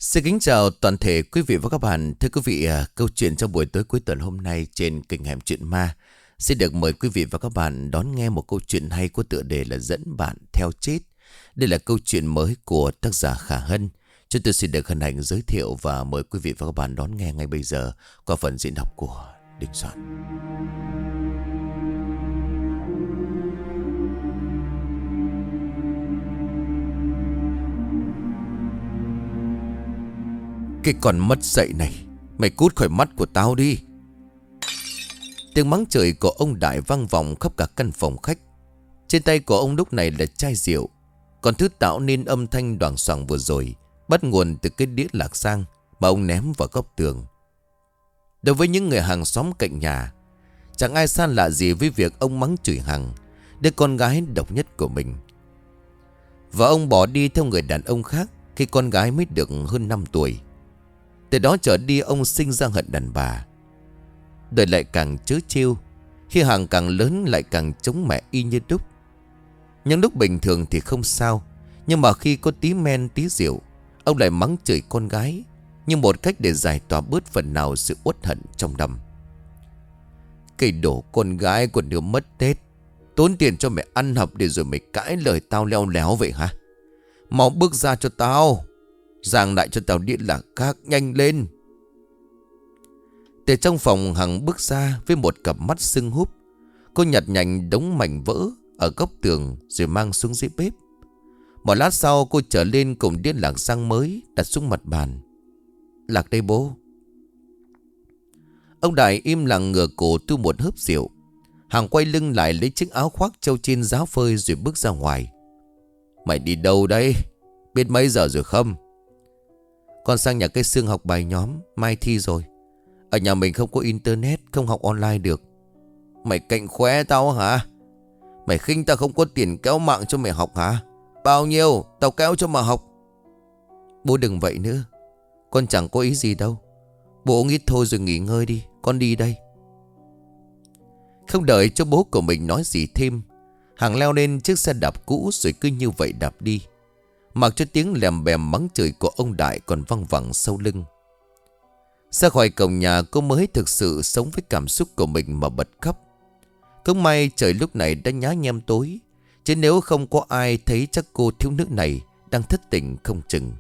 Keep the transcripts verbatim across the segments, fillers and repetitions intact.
Xin kính chào toàn thể quý vị và các bạn. Thưa quý vị, à, câu chuyện trong buổi tối cuối tuần hôm nay trên kênh Hẻm Chuyện Ma xin được mời quý vị và các bạn đón nghe một câu chuyện hay có tựa đề là Dẫn Bạn Theo Chết. Đây là câu chuyện mới của tác giả Khả Hân. Chúng tôi xin được hân hạnh giới thiệu và mời quý vị và các bạn đón nghe ngay bây giờ qua phần diễn đọc của Đình Soạn. Cái con mất dạy này, mày cút khỏi mắt của tao đi. Tiếng mắng chửi của ông Đại vang vọng khắp cả căn phòng khách. Trên tay của ông lúc này là chai rượu. Còn thứ tạo nên âm thanh đoàng xoàng vừa rồi bắt nguồn từ cái đĩa lạc sang mà ông ném vào góc tường. Đối với những người hàng xóm cạnh nhà, chẳng ai xa lạ gì với việc ông mắng chửi Hằng, đứa con gái độc nhất của mình. Và ông bỏ đi theo người đàn ông khác khi con gái mới được hơn năm tuổi. Từ đó trở đi ông sinh ra hận đàn bà. Đời lại càng trớ trêu, khi Hằng càng lớn lại càng chống mẹ y như đúc. Những lúc bình thường thì không sao, nhưng mà khi có tí men tí rượu, ông lại mắng chửi con gái như một cách để giải tỏa bớt phần nào sự uất hận trong lòng. Cây đổ con gái còn đứa mất Tết, tốn tiền cho mẹ ăn học để rồi mày cãi lời tao leo léo vậy hả? Mau bước ra cho tao, giang lại cho tao đĩa lạc khác, nhanh lên. Từ trong phòng Hằng bước ra với một cặp mắt sưng húp. Cô nhặt nhạnh đống mảnh vỡ ở góc tường rồi mang xuống dưới bếp. Một lát sau cô trở lên cùng đĩa lạc sang mới đặt xuống mặt bàn. Lạc đây bố. Ông Đại im lặng ngửa cổ tu một hớp rượu. Hằng quay lưng lại lấy chiếc áo khoác trâu trên giá phơi rồi bước ra ngoài. Mày đi đâu đây? Biết mấy giờ rồi không? Con sang nhà cây Sương học bài nhóm, mai thi rồi. Ở nhà mình không có internet, không học online được. Mày cạnh khóe tao hả? Mày khinh tao không có tiền kéo mạng cho mày học hả? Bao nhiêu tao kéo cho mà học. Bố đừng vậy nữa, con chẳng có ý gì đâu. Bố nghĩ thôi rồi nghỉ ngơi đi, con đi đây. Không đợi cho bố của mình nói gì thêm, Hằng leo lên chiếc xe đạp cũ rồi cứ như vậy đạp đi, mặc cho tiếng lèm bèm mắng chửi của ông Đại còn văng vẳng sau lưng. Ra khỏi cổng nhà cô mới thực sự sống với cảm xúc của mình mà bật khóc. Cũng may trời lúc này đã nhá nhem tối, chứ nếu không có ai thấy chắc cô thiếu nữ này đang thất tình không chừng.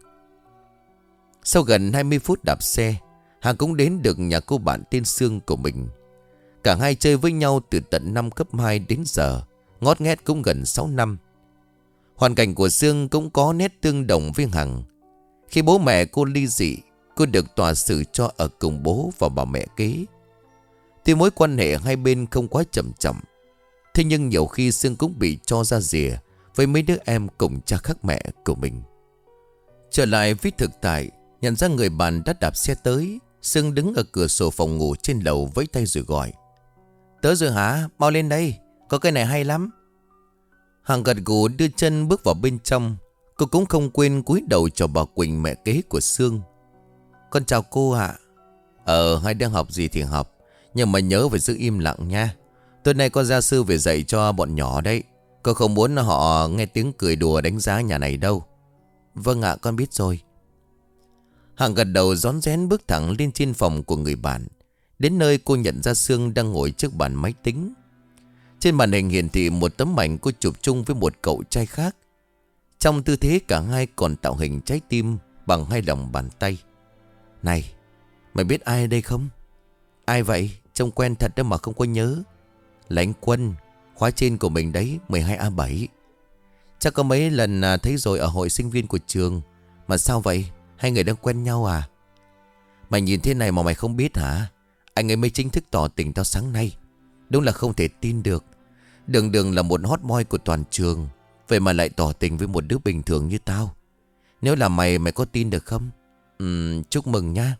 Sau gần hai mươi phút đạp xe, Hằng cũng đến được nhà cô bạn tên Sương của mình. Cả hai chơi với nhau từ tận năm cấp hai đến giờ, ngót nghét cũng gần sáu năm. Hoàn cảnh của Sương cũng có nét tương đồng với Hằng. Khi bố mẹ cô ly dị, cô được tòa xử cho ở cùng bố và bà mẹ kế. Tuy mối quan hệ hai bên không quá chậm chậm, thế nhưng nhiều khi Sương cũng bị cho ra rìa với mấy đứa em cùng cha khác mẹ của mình. Trở lại với thực tại, nhận ra người bạn đã đạp xe tới, Sương đứng ở cửa sổ phòng ngủ trên lầu vẫy tay rồi gọi. Tới rồi hả? Mau lên đây, có cái này hay lắm. Hằng gật gù đưa chân bước vào bên trong. Cô cũng không quên cúi đầu chào bà Quỳnh, mẹ kế của Sương. Con chào cô ạ. Ờ, hai đang học gì thì học, nhưng mà nhớ phải giữ im lặng nha. Tối nay con gia sư về dạy cho bọn nhỏ đấy. Cô không muốn họ nghe tiếng cười đùa đánh giá nhà này đâu. Vâng ạ, con biết rồi. Hằng gật đầu rón rén bước thẳng lên trên phòng của người bạn. Đến nơi cô nhận ra Sương đang ngồi trước bàn máy tính. Trên màn hình hiển thị một tấm ảnh cô chụp chung với một cậu trai khác. Trong tư thế cả hai còn tạo hình trái tim bằng hai lòng bàn tay. Này, mày biết ai ở đây không? Ai vậy? Trông quen thật đó mà không có nhớ. Là anh Quân, khóa trên của mình đấy, mười hai A bảy. Chắc có mấy lần thấy rồi ở hội sinh viên của trường. Mà sao vậy? Hai người đang quen nhau à? Mày nhìn thế này mà mày không biết hả? Anh ấy mới chính thức tỏ tình tao sáng nay. Đúng là không thể tin được. Đường đường là một hot boy của toàn trường, vậy mà lại tỏ tình với một đứa bình thường như tao. Nếu là mày, mày có tin được không? Ừm, chúc mừng nha.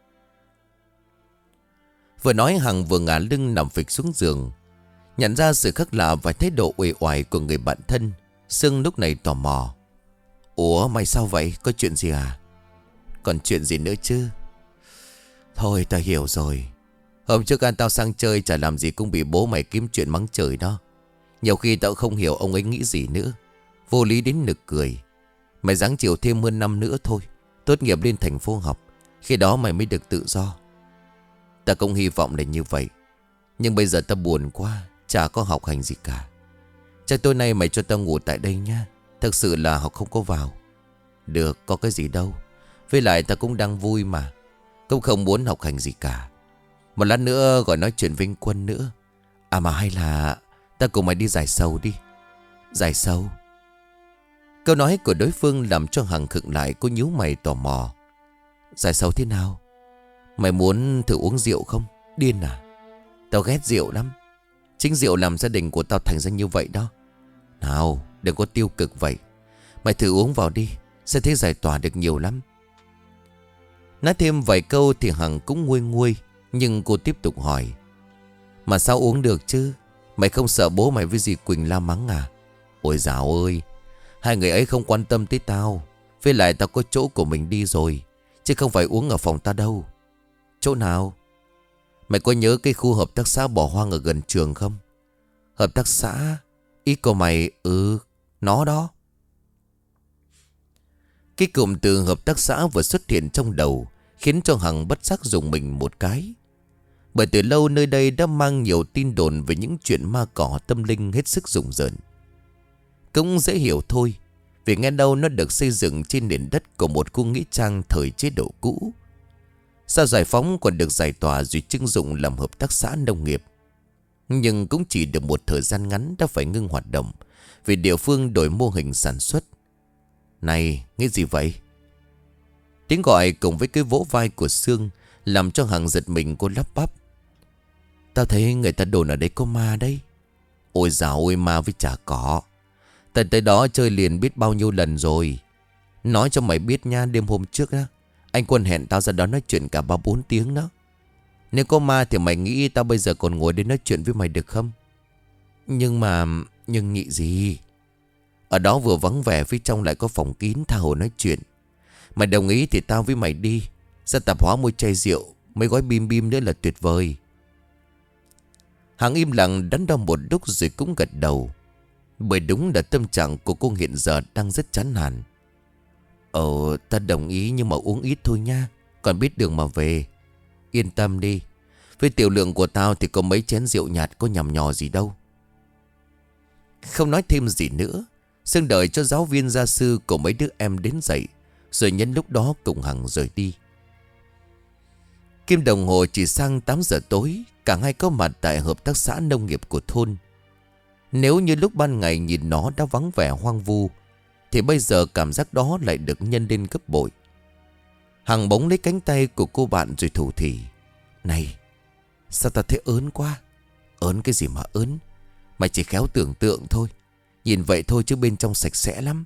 Vừa nói Hằng vừa ngả lưng nằm phịch xuống giường. Nhận ra sự khác lạ và thái độ uể oải của người bạn thân, Sương lúc này tò mò. Ủa mày sao vậy? Có chuyện gì à? Còn chuyện gì nữa chứ? Thôi tao hiểu rồi. Hôm trước anh tao sang chơi chả làm gì cũng bị bố mày kiếm chuyện mắng trời đó. Nhiều khi tao không hiểu ông ấy nghĩ gì nữa. Vô lý đến nực cười. Mày ráng chịu thêm hơn năm nữa thôi. Tốt nghiệp lên thành phố học, khi đó mày mới được tự do. Ta cũng hy vọng là như vậy. Nhưng bây giờ ta buồn quá, chả có học hành gì cả. Chắc tối nay mày cho ta ngủ tại đây nha. Thực sự là học không có vào. Được, có cái gì đâu. Với lại ta cũng đang vui mà. Cũng không muốn học hành gì cả. Một lát nữa gọi nói chuyện với anh Quân nữa. À mà hay là ta cùng mày đi giải sầu đi. Giải sầu? Câu nói của đối phương làm cho Hằng khựng lại. Cô nhíu mày tò mò. Giải sầu thế nào? Mày muốn thử uống rượu không? Điên à? Tao ghét rượu lắm. Chính rượu làm gia đình của tao thành ra như vậy đó. Nào, đừng có tiêu cực vậy. Mày thử uống vào đi, sẽ thấy giải tỏa được nhiều lắm. Nói thêm vài câu thì Hằng cũng nguôi nguôi. Nhưng cô tiếp tục hỏi. Mà sao uống được chứ? Mày không sợ bố mày với dì Quỳnh la mắng à? Ôi dào ơi, hai người ấy không quan tâm tới tao. Với lại tao có chỗ của mình đi rồi, chứ không phải uống ở phòng ta đâu. Chỗ nào? Mày có nhớ cái khu hợp tác xã bỏ hoang ở gần trường không? Hợp tác xã? Ý của mày? Ừ, nó đó. Cái cụm từ hợp tác xã vừa xuất hiện trong đầu khiến cho Hằng bất giác dùng mình một cái. Bởi từ lâu nơi đây đã mang nhiều tin đồn về những chuyện ma cỏ tâm linh hết sức rùng rợn. Cũng dễ hiểu thôi, vì nghe đâu nó được xây dựng trên nền đất của một khu nghĩa trang thời chế độ cũ. Sau giải phóng còn được giải tỏa rồi trưng dụng làm hợp tác xã nông nghiệp. Nhưng cũng chỉ được một thời gian ngắn đã phải ngưng hoạt động vì địa phương đổi mô hình sản xuất. Này, nghĩ gì vậy? Tiếng gọi cùng với cái vỗ vai của Sương làm cho Hằng giật mình. Cô lắp bắp. Tao thấy người ta đồn ở đây có ma đấy. Ôi dào ôi, ma với chả có. Tao tới đó chơi liền biết bao nhiêu lần rồi. Nói cho mày biết nha, đêm hôm trước á, anh Quân hẹn tao ra đó nói chuyện cả ba bốn tiếng đó. Nếu có ma thì mày nghĩ tao bây giờ còn ngồi đây nói chuyện với mày được không? Nhưng mà... Nhưng nghĩ gì? Ở đó vừa vắng vẻ, phía trong lại có phòng kín tha hồ nói chuyện. Mày đồng ý thì tao với mày đi. Ra tạp hóa mua chai rượu, mấy gói bim bim nữa là tuyệt vời. Hằng im lặng đắn đo một lúc rồi cũng gật đầu. Bởi đúng là tâm trạng của cô hiện giờ đang rất chán nản. Ờ, ta đồng ý nhưng mà uống ít thôi nha. Còn biết đường mà về. Yên tâm đi. Với tiểu lượng của tao thì có mấy chén rượu nhạt có nhằm nhò gì đâu. Không nói thêm gì nữa, Sương đợi cho giáo viên gia sư của mấy đứa em đến dậy, rồi nhân lúc đó cùng Hằng rời đi. Kim đồng hồ chỉ sang tám giờ tối, cả hai có mặt tại hợp tác xã nông nghiệp của thôn. Nếu như lúc ban ngày nhìn nó đã vắng vẻ hoang vu, thì bây giờ cảm giác đó lại được nhân lên gấp bội. Hằng bỗng lấy cánh tay của cô bạn rồi thủ thỉ. Này, sao ta thấy ớn quá? Ớn cái gì mà ớn? Mày chỉ khéo tưởng tượng thôi. Nhìn vậy thôi chứ bên trong sạch sẽ lắm.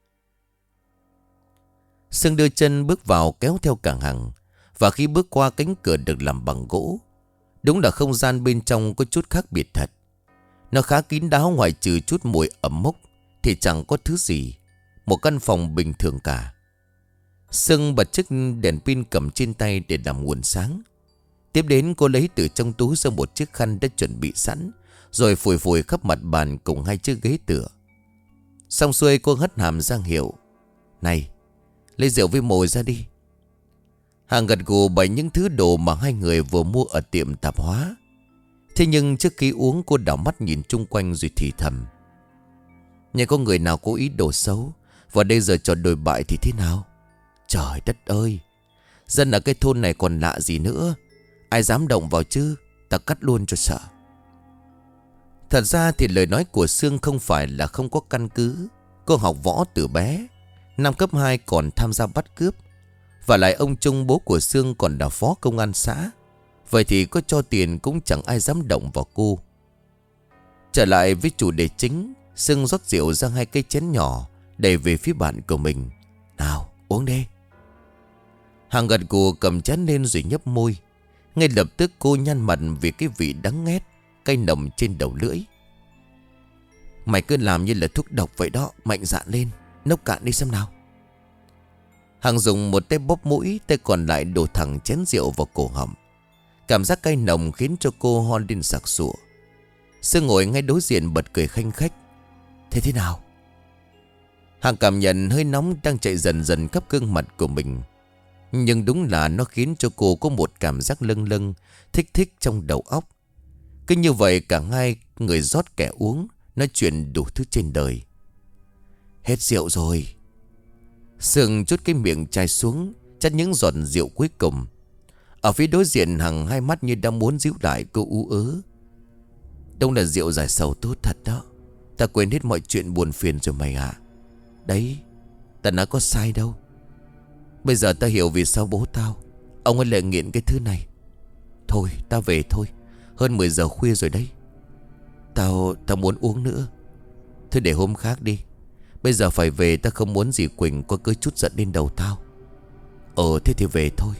Sương đưa chân bước vào kéo theo cả Hằng. Và khi bước qua cánh cửa được làm bằng gỗ, đúng là không gian bên trong có chút khác biệt thật. Nó khá kín đáo, ngoài trừ chút mùi ẩm mốc thì chẳng có thứ gì. Một căn phòng bình thường cả. Sương bật chiếc đèn pin cầm trên tay để làm nguồn sáng. Tiếp đến cô lấy từ trong túi ra một chiếc khăn đã chuẩn bị sẵn, rồi phủi phủi khắp mặt bàn cùng hai chiếc ghế tựa. Xong xuôi cô hất hàm ra hiệu. Này, lấy rượu với mồi ra đi. Hằng gật gù bởi những thứ đồ mà hai người vừa mua ở tiệm tạp hóa. Thế nhưng trước khi uống cô đảo mắt nhìn chung quanh rồi thì thầm. Nhưng có người nào cố ý đồ xấu và đây giờ trò đồi bại thì thế nào? Trời đất ơi, dân ở cái thôn này còn lạ gì nữa. Ai dám động vào chứ? Ta cắt luôn cho sợ. Thật ra thì lời nói của Sương không phải là không có căn cứ. Cô học võ từ bé, năm cấp hai còn tham gia bắt cướp. Và lại ông Trung bố của Sương còn là phó công an xã. Vậy thì có cho tiền cũng chẳng ai dám động vào cô. Trở lại với chủ đề chính, Sương rót rượu ra hai cây chén nhỏ đẩy về phía bạn của mình. Nào, uống đi. Hằng gật gù cầm chén lên rồi nhấp môi. Ngay lập tức cô nhăn mặt vì cái vị đắng nghét, cay nồng trên đầu lưỡi. Mày cứ làm như là thuốc độc vậy đó. Mạnh dạn lên, nốc cạn đi xem nào. Hằng dùng một tay bóp mũi, tay còn lại đổ thẳng chén rượu vào cổ họng. Cảm giác cay nồng khiến cho cô ho lên sặc sụa. Sương ngồi ngay đối diện bật cười khanh khách. Thế thế nào? Hằng cảm nhận hơi nóng đang chạy dần dần khắp gương mặt của mình. Nhưng đúng là nó khiến cho cô có một cảm giác lâng lâng, thích thích trong đầu óc. Cứ như vậy cả hai người rót kẻ uống, nói chuyện đủ thứ trên đời. Hết rượu rồi. Sương chút cái miệng chai xuống, chắt những giọt rượu cuối cùng. Ở phía đối diện Hằng hai mắt như đang muốn díu lại, cô ú ớ. Đông là rượu giải sầu tốt thật đó. Ta quên hết mọi chuyện buồn phiền rồi mày ạ. Đấy, ta nói có sai đâu. Bây giờ ta hiểu vì sao bố tao, ông ấy lại nghiện cái thứ này. Thôi ta về thôi, hơn mười giờ khuya rồi đấy. Tao, tao muốn uống nữa. Thôi để hôm khác đi. Bây giờ phải về, ta không muốn dì Quỳnh có cứ chút giận lên đầu tao. Ờ thế thì về thôi.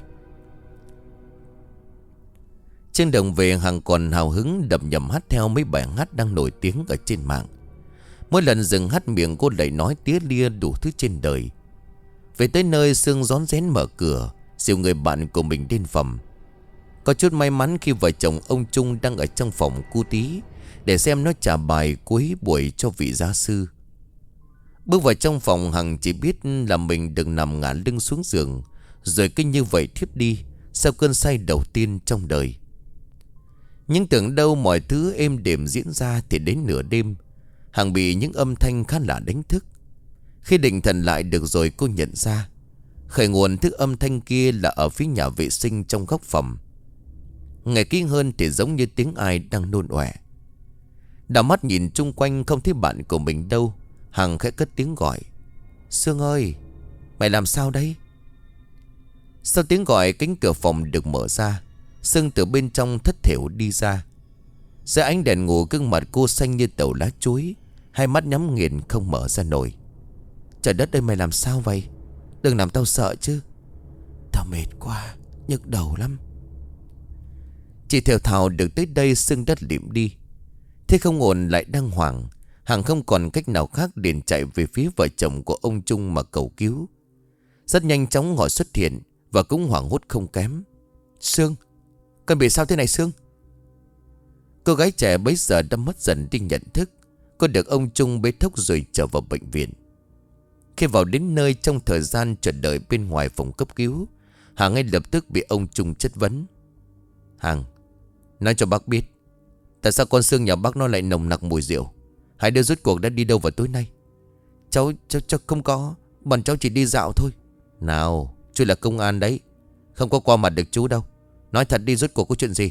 Trên đường về Hằng còn hào hứng đập nhầm hát theo mấy bài hát đang nổi tiếng ở trên mạng. Mỗi lần dừng hát miệng cô lại nói tía lia đủ thứ trên đời. Về tới nơi Sương rón rén mở cửa, dìu người bạn của mình đến phòng. Có chút may mắn khi vợ chồng ông Trung đang ở trong phòng cu tí, để xem nó trả bài cuối buổi cho vị gia sư. Bước vào trong phòng, Hằng chỉ biết là mình đừng nằm ngả lưng xuống giường, rồi cứ như vậy thiếp đi sau cơn say đầu tiên trong đời. Nhưng tưởng đâu mọi thứ êm đềm diễn ra thì đến nửa đêm Hằng bị những âm thanh khá lạ đánh thức. Khi định thần lại được rồi, cô nhận ra khởi nguồn thức âm thanh kia là ở phía nhà vệ sinh trong góc phòng. Nghe kỹ hơn thì giống như tiếng ai đang nôn ọe. Đảo mắt nhìn chung quanh không thấy bạn của mình đâu, Hằng khẽ cất tiếng gọi. Sương ơi, mày làm sao đấy? Sau tiếng gọi, cánh cửa phòng được mở ra. Sương từ bên trong thất thểu đi ra. Dưới ánh đèn ngủ, gương mặt cô xanh như tàu lá chuối, hai mắt nhắm nghiền không mở ra nổi. Trời đất ơi, mày làm sao vậy? Đừng làm tao sợ chứ. Tao mệt quá, nhức đầu lắm. Chỉ theo thào được tới đây, Sương đất liệm đi. Thế không ổn, lại đang hoảng. Hằng không còn cách nào khác liền chạy về phía vợ chồng của ông Trung mà cầu cứu. Rất nhanh chóng họ xuất hiện và cũng hoảng hốt không kém. Sương, con bị sao thế này Sương? Cô gái trẻ bấy giờ đã mất dần đi nhận thức. Cô được ông Trung bế thốc rồi trở vào bệnh viện. Khi vào đến nơi, trong thời gian chờ đợi bên ngoài phòng cấp cứu, Hằng ngay lập tức bị ông Trung chất vấn. Hằng, nói cho bác biết, tại sao con Sương nhà bác nó lại nồng nặc mùi rượu? Hai đứa rốt cuộc đã đi đâu vào tối nay? Cháu, cháu, cháu không có, bọn cháu chỉ đi dạo thôi. Nào, chú là công an đấy, không có qua mặt được chú đâu. Nói thật đi, rốt cuộc có chuyện gì?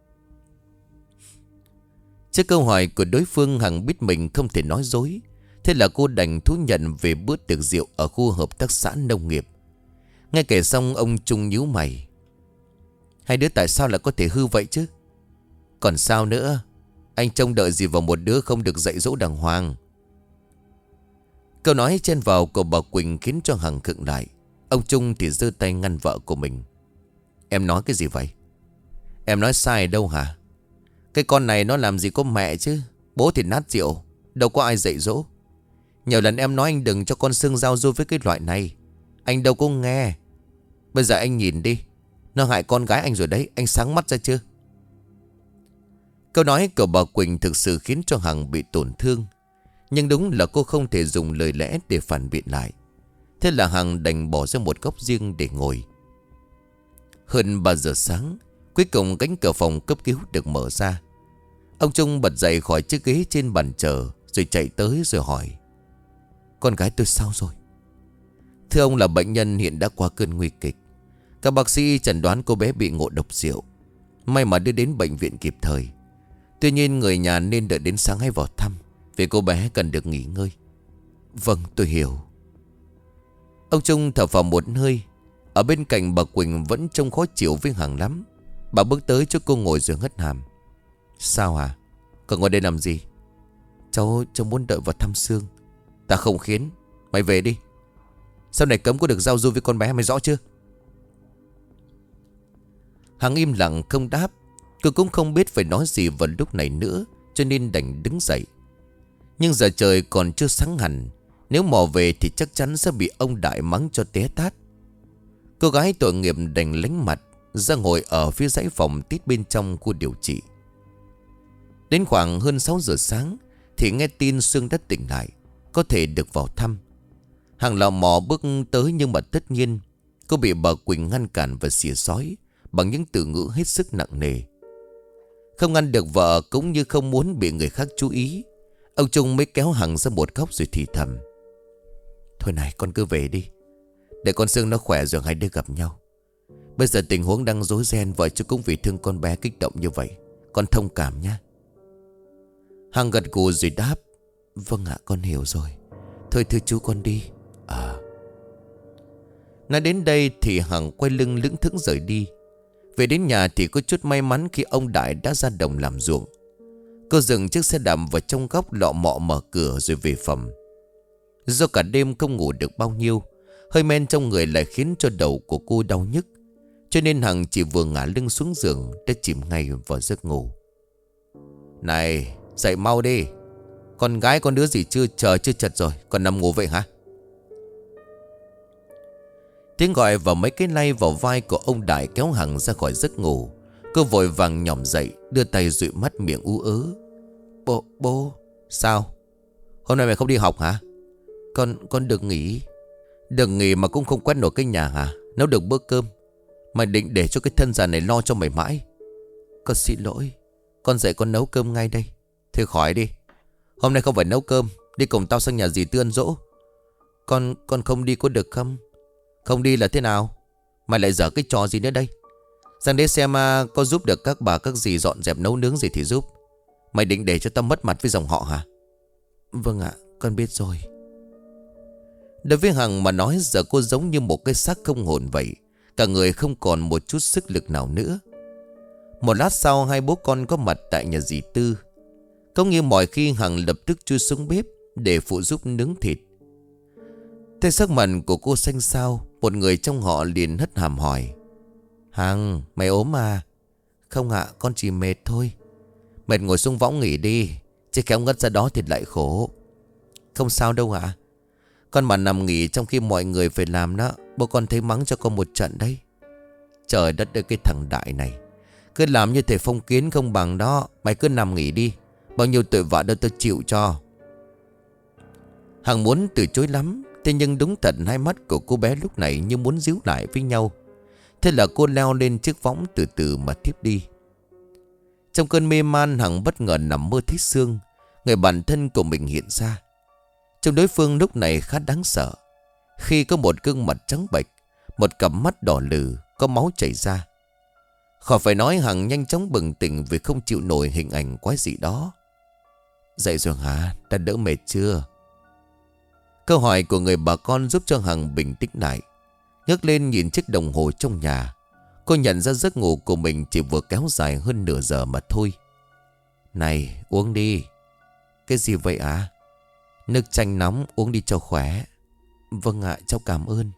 Trước câu hỏi của đối phương, Hằng biết mình không thể nói dối. Thế là cô đành thú nhận về bữa tiệc rượu ở khu hợp tác xã nông nghiệp. Nghe kể xong, ông Trung nhíu mày. Hai đứa tại sao lại có thể hư vậy chứ? Còn sao nữa? Anh trông đợi gì vào một đứa không được dạy dỗ đàng hoàng? Câu nói chen vào của bà Quỳnh khiến cho Hằng khựng lại. Ông Trung thì giơ tay ngăn vợ của mình. Em nói cái gì vậy? Em nói sai đâu hả? Cái con này nó làm gì có mẹ chứ. Bố thì nát rượu, đâu có ai dạy dỗ. Nhiều lần em nói anh đừng cho con Sương giao du với cái loại này, anh đâu có nghe. Bây giờ anh nhìn đi, nó hại con gái anh rồi đấy, anh sáng mắt ra chưa? Câu nói của bà Quỳnh thực sự khiến cho Hằng bị tổn thương. Nhưng đúng là cô không thể dùng lời lẽ để phản biện lại. Thế là Hằng đành bỏ ra một góc riêng để ngồi. Hơn ba giờ sáng, cuối cùng cánh cửa phòng cấp cứu được mở ra. Ông Trung bật dậy khỏi chiếc ghế trên bàn chờ, rồi chạy tới rồi hỏi. Con gái tôi sao rồi? Thưa ông, là bệnh nhân hiện đã qua cơn nguy kịch. Các bác sĩ chẩn đoán cô bé bị ngộ độc rượu. May mà đưa đến bệnh viện kịp thời. Tuy nhiên người nhà nên đợi đến sáng hãy vào thăm, vì cô bé cần được nghỉ ngơi. Vâng, tôi hiểu. Ông Trung thở phào một hơi. Ở bên cạnh bà Quỳnh vẫn trông khó chịu với Hằng lắm. Bà bước tới cho cô ngồi rồi hất hàm. Sao hả? Còn ngồi đây làm gì? Cháu, cháu muốn đợi vào thăm Sương. Ta không khiến. Mày về đi. Sau này cấm có được giao du với con bé, mày rõ chưa? Hằng im lặng không đáp. Cô cũng không biết phải nói gì vào lúc này nữa, cho nên đành đứng dậy. Nhưng giờ trời còn chưa sáng hẳn. Nếu mò về thì chắc chắn sẽ bị ông Đại mắng cho té tát. Cô gái tội nghiệp đành lánh mặt ra ngồi ở phía dãy phòng tít bên trong khu điều trị. Đến khoảng hơn sáu giờ sáng thì nghe tin Sương đã tỉnh lại, có thể được vào thăm. Hằng lò mò bước tới, nhưng mà tất nhiên Cô bị bà Quỳnh ngăn cản và xỉa xói bằng những từ ngữ hết sức nặng nề. Không ngăn được vợ cũng như không muốn bị người khác chú ý, ông Trung mới kéo Hằng ra một góc rồi thì thầm: Thôi này, con cứ về đi, để con Sương nó khỏe rồi hai đứa gặp nhau. Bây giờ tình huống đang rối ren, vợ chú cũng vì thương con bé kích động như vậy, con thông cảm nhé. Hằng gật gù rồi đáp: Vâng ạ, con hiểu rồi. Thôi thưa chú, con đi. À. Nói đến đây thì Hằng quay lưng lững thững rời đi. Về đến nhà thì có chút may mắn khi ông Đại đã ra đồng làm ruộng. Cô dừng chiếc xe đạp vào trong góc lọ mọ mở cửa rồi về phòng. Do cả đêm không ngủ được bao nhiêu, hơi men trong người lại khiến cho đầu của cô đau nhức, cho nên Hằng chỉ vừa ngả lưng xuống giường đã chìm ngay vào giấc ngủ. Này, dậy mau đi. Con gái con đứa gì chưa chờ chưa chật rồi, còn nằm ngủ vậy hả? Tiếng gọi và mấy cái lay vào vai của ông Đại kéo Hằng ra khỏi giấc ngủ. Cô vội vàng nhòm dậy, đưa tay dụi mắt miệng ú ớ. Bố, bố. Sao? Hôm nay mày không đi học hả? Con, con được nghỉ. Được nghỉ mà cũng không quét nổi cái nhà hả? Nấu được bữa cơm. Mày định để cho cái thân già này lo cho mày mãi? Con xin lỗi. Con dậy con nấu cơm ngay đây. Thôi khỏi đi. Hôm nay không phải nấu cơm, đi cùng tao sang nhà dì Tư ăn dỗ. Con, con không đi có được không? Không đi là thế nào? Mày lại dở cái trò gì nữa đây? Sang đấy xem à, có giúp được các bà các dì dọn dẹp nấu nướng gì thì giúp. Mày định để cho tao mất mặt với dòng họ hả? Vâng ạ, con biết rồi. Đối với Hằng mà nói, giờ cô giống như một cái xác không hồn vậy. Cả người không còn một chút sức lực nào nữa. Một lát sau, hai bố con có mặt tại nhà dì Tư. Cũng như mọi khi, Hằng lập tức chui xuống bếp để phụ giúp nướng thịt. Thấy sắc mặt của cô xanh xao, một người trong họ liền hất hàm hỏi: Hằng, mày ốm à? Không ạ, con chỉ mệt thôi. Mệt ngồi xuống võng nghỉ đi, chứ kéo ngất ra đó thì lại khổ. Không sao đâu ạ. Con mà nằm nghỉ trong khi mọi người phải làm đó, bố con thấy mắng cho con một trận đấy. Trời đất ơi, cái thằng Đại này cứ làm như thể phong kiến không bằng đó. Mày cứ nằm nghỉ đi, bao nhiêu tội vạ đâu tôi chịu cho. Hằng muốn từ chối lắm, thế nhưng đúng thật hai mắt của cô bé lúc này như muốn díu lại với nhau. Thế là cô leo lên chiếc võng từ từ mà tiếp đi. Trong cơn mê man, Hằng bất ngờ nằm mơ thấy Sương, người bạn thân của mình hiện ra. Trong đối phương lúc này khá đáng sợ, khi có một gương mặt trắng bệch, một cặp mắt đỏ lừ, có máu chảy ra. Khỏi phải nói, Hằng nhanh chóng bừng tỉnh vì không chịu nổi hình ảnh quái dị đó. Dậy rồi hả? Đã đỡ mệt chưa? Câu hỏi của người bà con giúp cho Hằng bình tĩnh lại. Nhấc lên nhìn chiếc đồng hồ trong nhà, cô nhận ra giấc ngủ của mình chỉ vừa kéo dài hơn nửa giờ mà thôi. Này, uống đi. Cái gì vậy ạ? À? Nước chanh nóng, uống đi cho khỏe. Vâng ạ, cháu cảm ơn.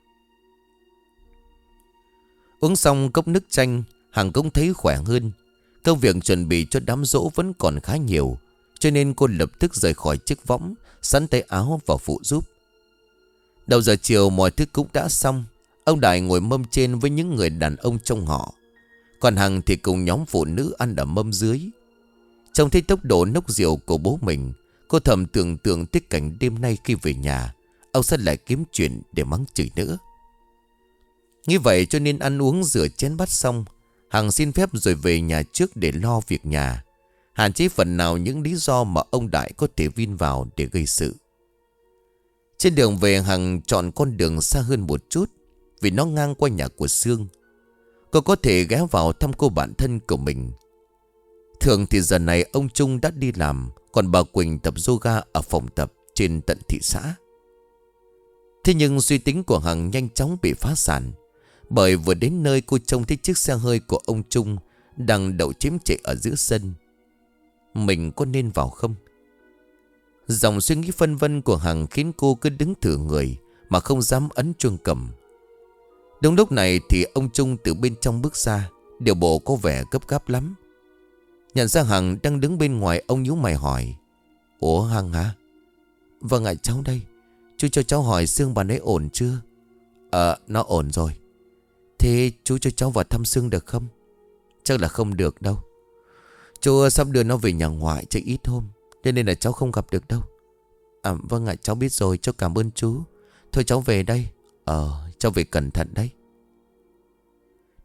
Uống xong cốc nước chanh, Hằng cũng thấy khỏe hơn. Công việc chuẩn bị cho đám giỗ vẫn còn khá nhiều, cho nên cô lập tức rời khỏi chiếc võng, sắn tay áo vào phụ giúp. Đầu giờ chiều mọi thứ cũng đã xong. Ông Đại ngồi mâm trên với những người đàn ông trong họ, còn Hằng thì cùng nhóm phụ nữ ăn ở mâm dưới. Trông thấy tốc độ nốc rượu của bố mình, cô thầm tưởng tượng tới cảnh đêm nay khi về nhà, ông sẽ lại kiếm chuyện để mắng chửi nữa. Như vậy cho nên ăn uống rửa chén bát xong, Hằng xin phép rồi về nhà trước để lo việc nhà, hạn chế phần nào những lý do mà ông Đại có thể vin vào để gây sự. Trên đường về, Hằng chọn con đường xa hơn một chút vì nó ngang qua nhà của Sương. Cô có thể ghé vào thăm cô bạn thân của mình. Thường thì giờ này ông Trung đã đi làm, còn bà Quỳnh tập yoga ở phòng tập trên tận thị xã. Thế nhưng suy tính của Hằng nhanh chóng bị phá sản, bởi vừa đến nơi cô trông thấy chiếc xe hơi của ông Trung đang đậu chiếm trệ ở giữa sân. Mình có nên vào không? Dòng suy nghĩ phân vân của Hằng khiến cô cứ đứng thử người mà không dám ấn chuông cầm. Đúng lúc này thì ông Trung từ bên trong bước ra, điều bộ có vẻ gấp gáp lắm. Nhận ra Hằng đang đứng bên ngoài, ông nhíu mày hỏi: Ủa Hằng hả? Vâng ạ, cháu đây. Chú cho cháu hỏi Sương bà ấy ổn chưa? Ờ, nó ổn rồi. Thế chú cho cháu vào thăm Sương được không? Chắc là không được đâu. Chú sắp đưa nó về nhà ngoại chơi ít hôm, cho nên là cháu không gặp được đâu. À vâng ạ, cháu biết rồi, cháu cảm ơn chú. Thôi cháu về đây. Ờ, cháu về cẩn thận đấy.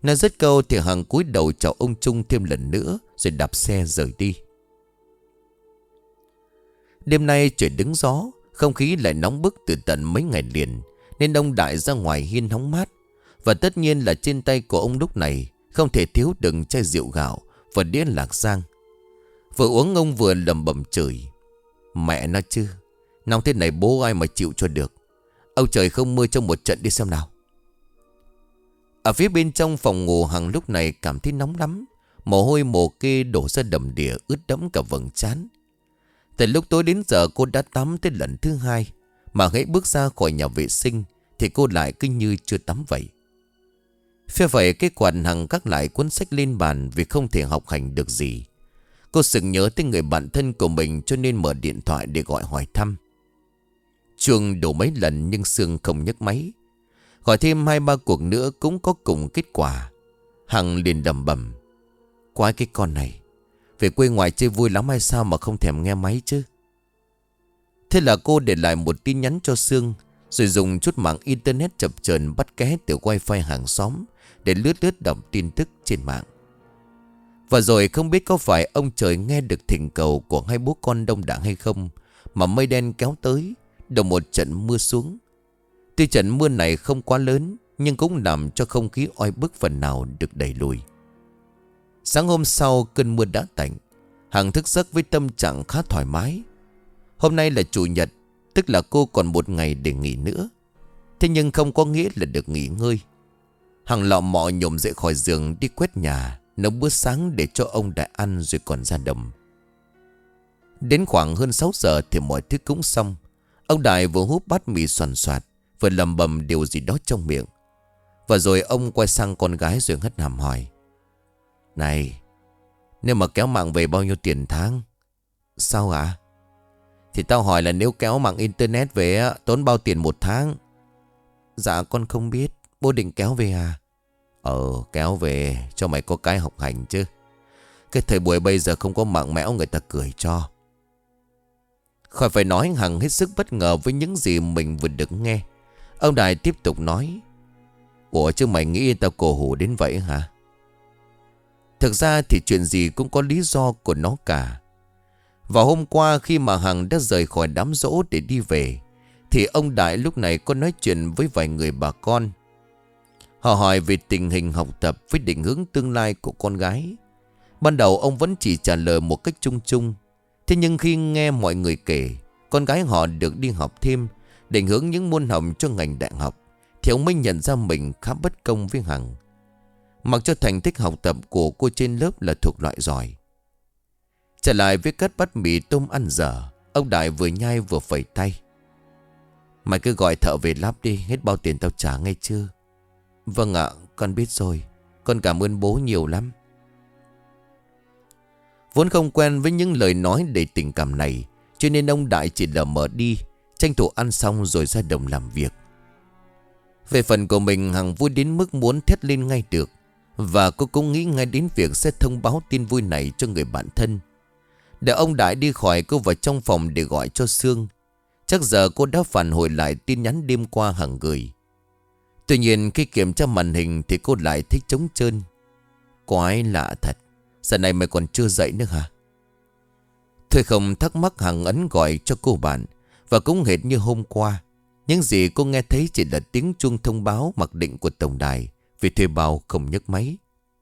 Nói dứt câu thì Hằng cúi đầu chào ông Trung thêm lần nữa, rồi đạp xe rời đi. Đêm nay trời đứng gió, không khí lại nóng bức từ tận mấy ngày liền, nên ông Đại ra ngoài hiên hóng mát. Và tất nhiên là trên tay của ông lúc này không thể thiếu đựng chai rượu gạo và đĩa lạc giang. Vừa uống ông vừa lẩm bẩm chửi: mẹ nó chứ, nóng thế này bố ai mà chịu cho được. Ông trời không mưa trong một trận đi xem nào. Ở phía bên trong phòng ngủ, Hằng lúc này cảm thấy nóng lắm. Mồ hôi mồ kê đổ ra đầm đìa, ướt đẫm cả vầng trán. Từ lúc tối đến giờ cô đã tắm tới lần thứ hai, mà hễ bước ra khỏi nhà vệ sinh thì cô lại cứ như chưa tắm vậy. Phe vậy cái quạt, Hằng gác lại cuốn sách lên bàn vì không thể học hành được gì. Cô sực nhớ tới người bạn thân của mình, cho nên mở điện thoại để gọi hỏi thăm. Chuông đổ mấy lần nhưng Sương không nhấc máy. Gọi thêm hai ba cuộc nữa cũng có cùng kết quả. Hằng liền đầm bầm: quái cái con này, về quê ngoài chơi vui lắm hay sao mà không thèm nghe máy chứ. Thế là cô để lại một tin nhắn cho Sương, rồi dùng chút mạng internet chập chờn bắt ké từ wifi hàng xóm để lướt lướt đọc tin tức trên mạng. Và rồi không biết có phải ông trời nghe được thỉnh cầu của hai bố con đông đảng hay không, mà mây đen kéo tới, đồng một trận mưa xuống. Tuy trận mưa này không quá lớn, nhưng cũng làm cho không khí oi bức phần nào được đẩy lùi. Sáng hôm sau cơn mưa đã tạnh, Hằng thức giấc với tâm trạng khá thoải mái. Hôm nay là chủ nhật, tức là cô còn một ngày để nghỉ nữa. Thế nhưng không có nghĩa là được nghỉ ngơi. Hằng lọ mọ nhổm dậy khỏi giường đi quét nhà, nấu bữa sáng để cho ông Đại ăn, rồi còn ra đồng. Đến khoảng hơn sáu giờ thì mọi thứ cũng xong. Ông Đại vừa húp bát mì xoàn xoạt, vừa lầm bầm điều gì đó trong miệng. Và rồi ông quay sang con gái rồi hất hàm hỏi: này, nếu mà kéo mạng về bao nhiêu tiền tháng? Sao ạ? À? Thì tao hỏi là nếu kéo mạng internet về tốn bao tiền một tháng? Dạ con không biết. Bố định kéo về à? Ờ, kéo về cho mày có cái học hành chứ. Cái thời buổi bây giờ không có mạng mẽo người ta cười cho. Khỏi phải nói, Hằng hết sức bất ngờ với những gì mình vừa được nghe. Ông Đại tiếp tục nói: ủa chứ mày nghĩ tao cổ hủ đến vậy hả? Thực ra thì chuyện gì cũng có lý do của nó cả. Vào hôm qua khi mà Hằng đã rời khỏi đám giỗ để đi về, thì ông Đại lúc này có nói chuyện với vài người bà con. Họ hỏi về tình hình học tập với định hướng tương lai của con gái. Ban đầu ông vẫn chỉ trả lời một cách chung chung. Thế nhưng khi nghe mọi người kể con gái họ được đi học thêm, định hướng những môn học cho ngành đại học, thì ông mới nhận ra mình khá bất công với Hằng. Mặc cho thành tích học tập của cô trên lớp là thuộc loại giỏi. Trở lại với cắt bát mì tôm ăn dở, ông Đại vừa nhai vừa phẩy tay: mày cứ gọi thợ về lắp đi, hết bao tiền tao trả ngay chưa? Vâng ạ, con biết rồi. Con cảm ơn bố nhiều lắm. Vốn không quen với những lời nói đầy tình cảm này, cho nên ông Đại chỉ lờ mờ đi, tranh thủ ăn xong rồi ra đồng làm việc. Về phần của mình, Hằng vui đến mức muốn thét lên ngay được. Và cô cũng nghĩ ngay đến việc sẽ thông báo tin vui này cho người bạn thân. Để ông Đại đi khỏi, cô vào trong phòng để gọi cho Sương. Chắc giờ cô đã phản hồi lại tin nhắn đêm qua Hằng gửi. Tuy nhiên khi kiểm tra màn hình thì cô lại thích trống trơn. Quái lạ thật, giờ này mày còn chưa dậy nữa hả? Thôi không thắc mắc, Hằng ấn gọi cho cô bạn. Và cũng hệt như hôm qua, những gì cô nghe thấy chỉ là tiếng chuông thông báo mặc định của tổng đài vì thuê bao không nhấc máy.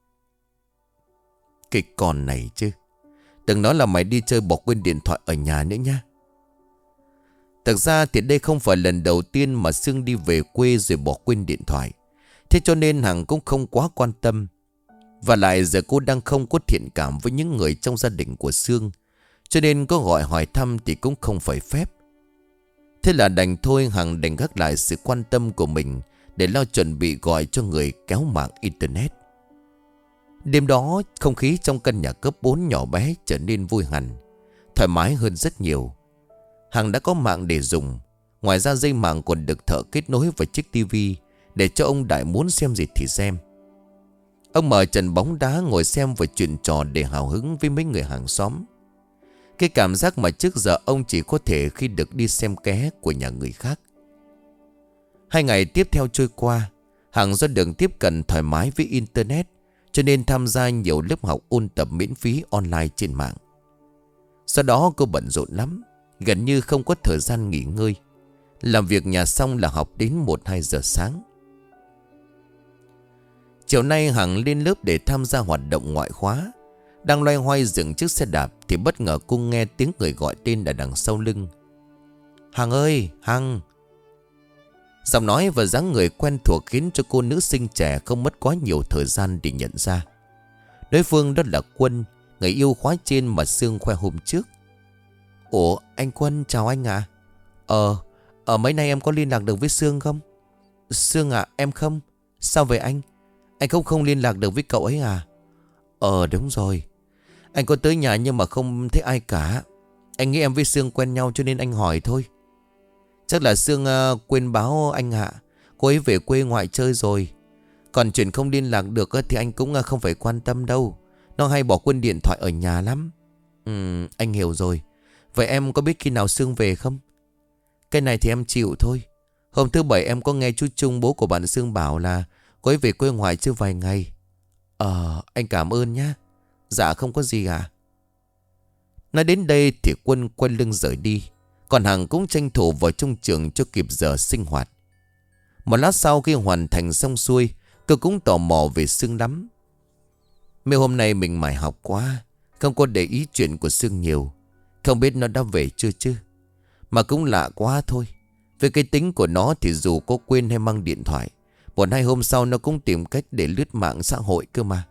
Cái con này chứ, đừng nói là mày đi chơi bỏ quên điện thoại ở nhà nữa nha. Thực ra thì đây không phải lần đầu tiên mà Sương đi về quê rồi bỏ quên điện thoại. Thế cho nên Hằng cũng không quá quan tâm. Và lại giờ cô đang không có thiện cảm với những người trong gia đình của Sương, cho nên có gọi hỏi thăm thì cũng không phải phép. Thế là đành thôi, Hằng đành gác lại sự quan tâm của mình để lo chuẩn bị gọi cho người kéo mạng internet. Đêm đó không khí trong căn nhà cấp bốn nhỏ bé trở nên vui hẳn, thoải mái hơn rất nhiều. Hằng đã có mạng để dùng. Ngoài ra dây mạng còn được thợ kết nối vào chiếc tivi để cho ông Đại muốn xem gì thì xem. Ông mở trận bóng đá ngồi xem và chuyện trò để hào hứng với mấy người hàng xóm. Cái cảm giác mà trước giờ ông chỉ có thể khi được đi xem ké của nhà người khác. Hai ngày tiếp theo trôi qua, Hằng do được tiếp cận thoải mái với Internet, cho nên tham gia nhiều lớp học ôn tập miễn phí online trên mạng. Sau đó cô bận rộn lắm, gần như không có thời gian nghỉ ngơi. Làm việc nhà xong là học đến một hai giờ sáng. Chiều nay Hằng lên lớp để tham gia hoạt động ngoại khóa. Đang loay hoay dừng chiếc xe đạp thì bất ngờ cô nghe tiếng người gọi tên ở đằng sau lưng. Hằng ơi, Hằng! Giọng nói và dáng người quen thuộc khiến cho cô nữ sinh trẻ không mất quá nhiều thời gian để nhận ra. Đối phương đó là Quân, người yêu khóa trên mà Sương khoe hôm trước. Ủa, anh Quân, chào anh ạ. À? Ờ, ở mấy nay em có liên lạc được với Sương không? Sương à, em không. Sao vậy anh? Anh không không liên lạc được với cậu ấy à? Ờ, đúng rồi. Anh có tới nhà nhưng mà không thấy ai cả. Anh nghĩ em với Sương quen nhau cho nên anh hỏi thôi. Chắc là Sương uh, quên báo anh ạ. Cô ấy về quê ngoại chơi rồi. Còn chuyện không liên lạc được uh, thì anh cũng uh, không phải quan tâm đâu. Nó hay bỏ quên điện thoại ở nhà lắm. Ừ, anh hiểu rồi. Vậy em có biết khi nào Sương về không? Cái này thì em chịu thôi. Hôm thứ bảy em có nghe chú Trung, bố của bạn Sương, bảo là cô ấy về quê ngoại chơi vài ngày. Ờ, anh cảm ơn nhá. Dạ không có gì à. Nói đến đây thì Quân quay lưng rời đi. Còn Hằng cũng tranh thủ vào trong trường cho kịp giờ sinh hoạt. Một lát sau khi hoàn thành xong xuôi, tôi cũng tò mò về Sương lắm. Mấy hôm nay mình mải học quá, không có để ý chuyện của Sương nhiều. Không biết nó đã về chưa chứ. Mà cũng lạ quá thôi. Về cái tính của nó thì dù có quên hay mang điện thoại, một hai hôm sau nó cũng tìm cách để lướt mạng xã hội cơ mà.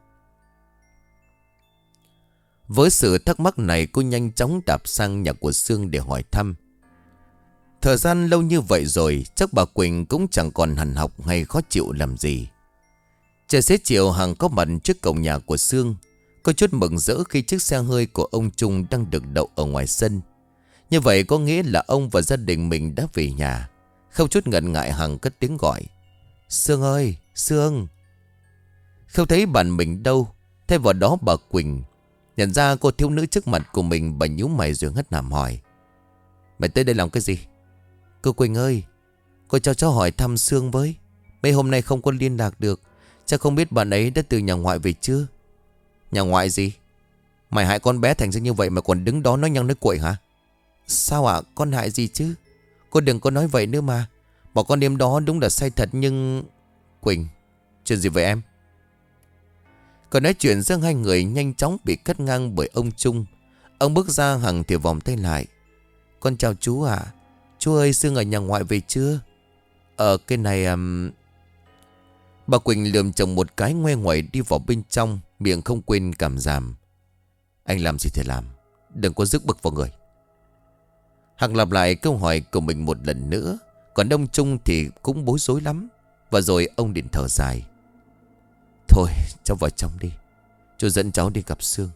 Với sự thắc mắc này, cô nhanh chóng đạp sang nhà của Sương để hỏi thăm. Thời gian lâu như vậy rồi, chắc bà Quỳnh cũng chẳng còn hằn học hay khó chịu làm gì. Trời xế chiều, Hằng có mặt trước cổng nhà của Sương. Có chút mừng rỡ khi chiếc xe hơi của ông Trung đang được đậu ở ngoài sân. Như vậy có nghĩa là ông và gia đình mình đã về nhà. Không chút ngần ngại, Hằng cất tiếng gọi. Sương ơi, Sương! Không thấy bạn mình đâu. Thay vào đó bà Quỳnh. Nhận ra cô thiếu nữ trước mặt của mình, bà nhíu mày rồi hất hàm hỏi. Mày tới đây làm cái gì? Cô Quỳnh ơi, cô cho cháu hỏi thăm Sương với. Mấy hôm nay không có liên lạc được. Chắc không biết bạn ấy đã từ nhà ngoại về chưa? Nhà ngoại gì? Mày hại con bé thành ra như vậy mà còn đứng đó nói nhăng nói cuội hả? Sao ạ? À? Con hại gì chứ? Cô đừng có nói vậy nữa mà. Bỏ con đêm đó đúng là say thật nhưng... Quỳnh, chuyện gì vậy em? Còn nói chuyện giữa hai người nhanh chóng bị cắt ngang bởi ông Trung. Ông bước ra, Hằng thì vòng tay lại. Con chào chú ạ. À? Chú ơi, Sương ở nhà ngoại về chưa? Ờ, cái này... Um... Bà Quỳnh lườm chồng một cái, ngoe ngoẩy đi vào bên trong, miệng không quên cảm giảm. Anh làm gì thì làm, đừng có rước bực vào người. Hằng lặp lại câu hỏi của mình một lần nữa. Còn ông Trung thì cũng bối rối lắm. Và rồi ông định thở dài. Thôi cháu vào trong đi, chú dẫn cháu đi gặp Sương.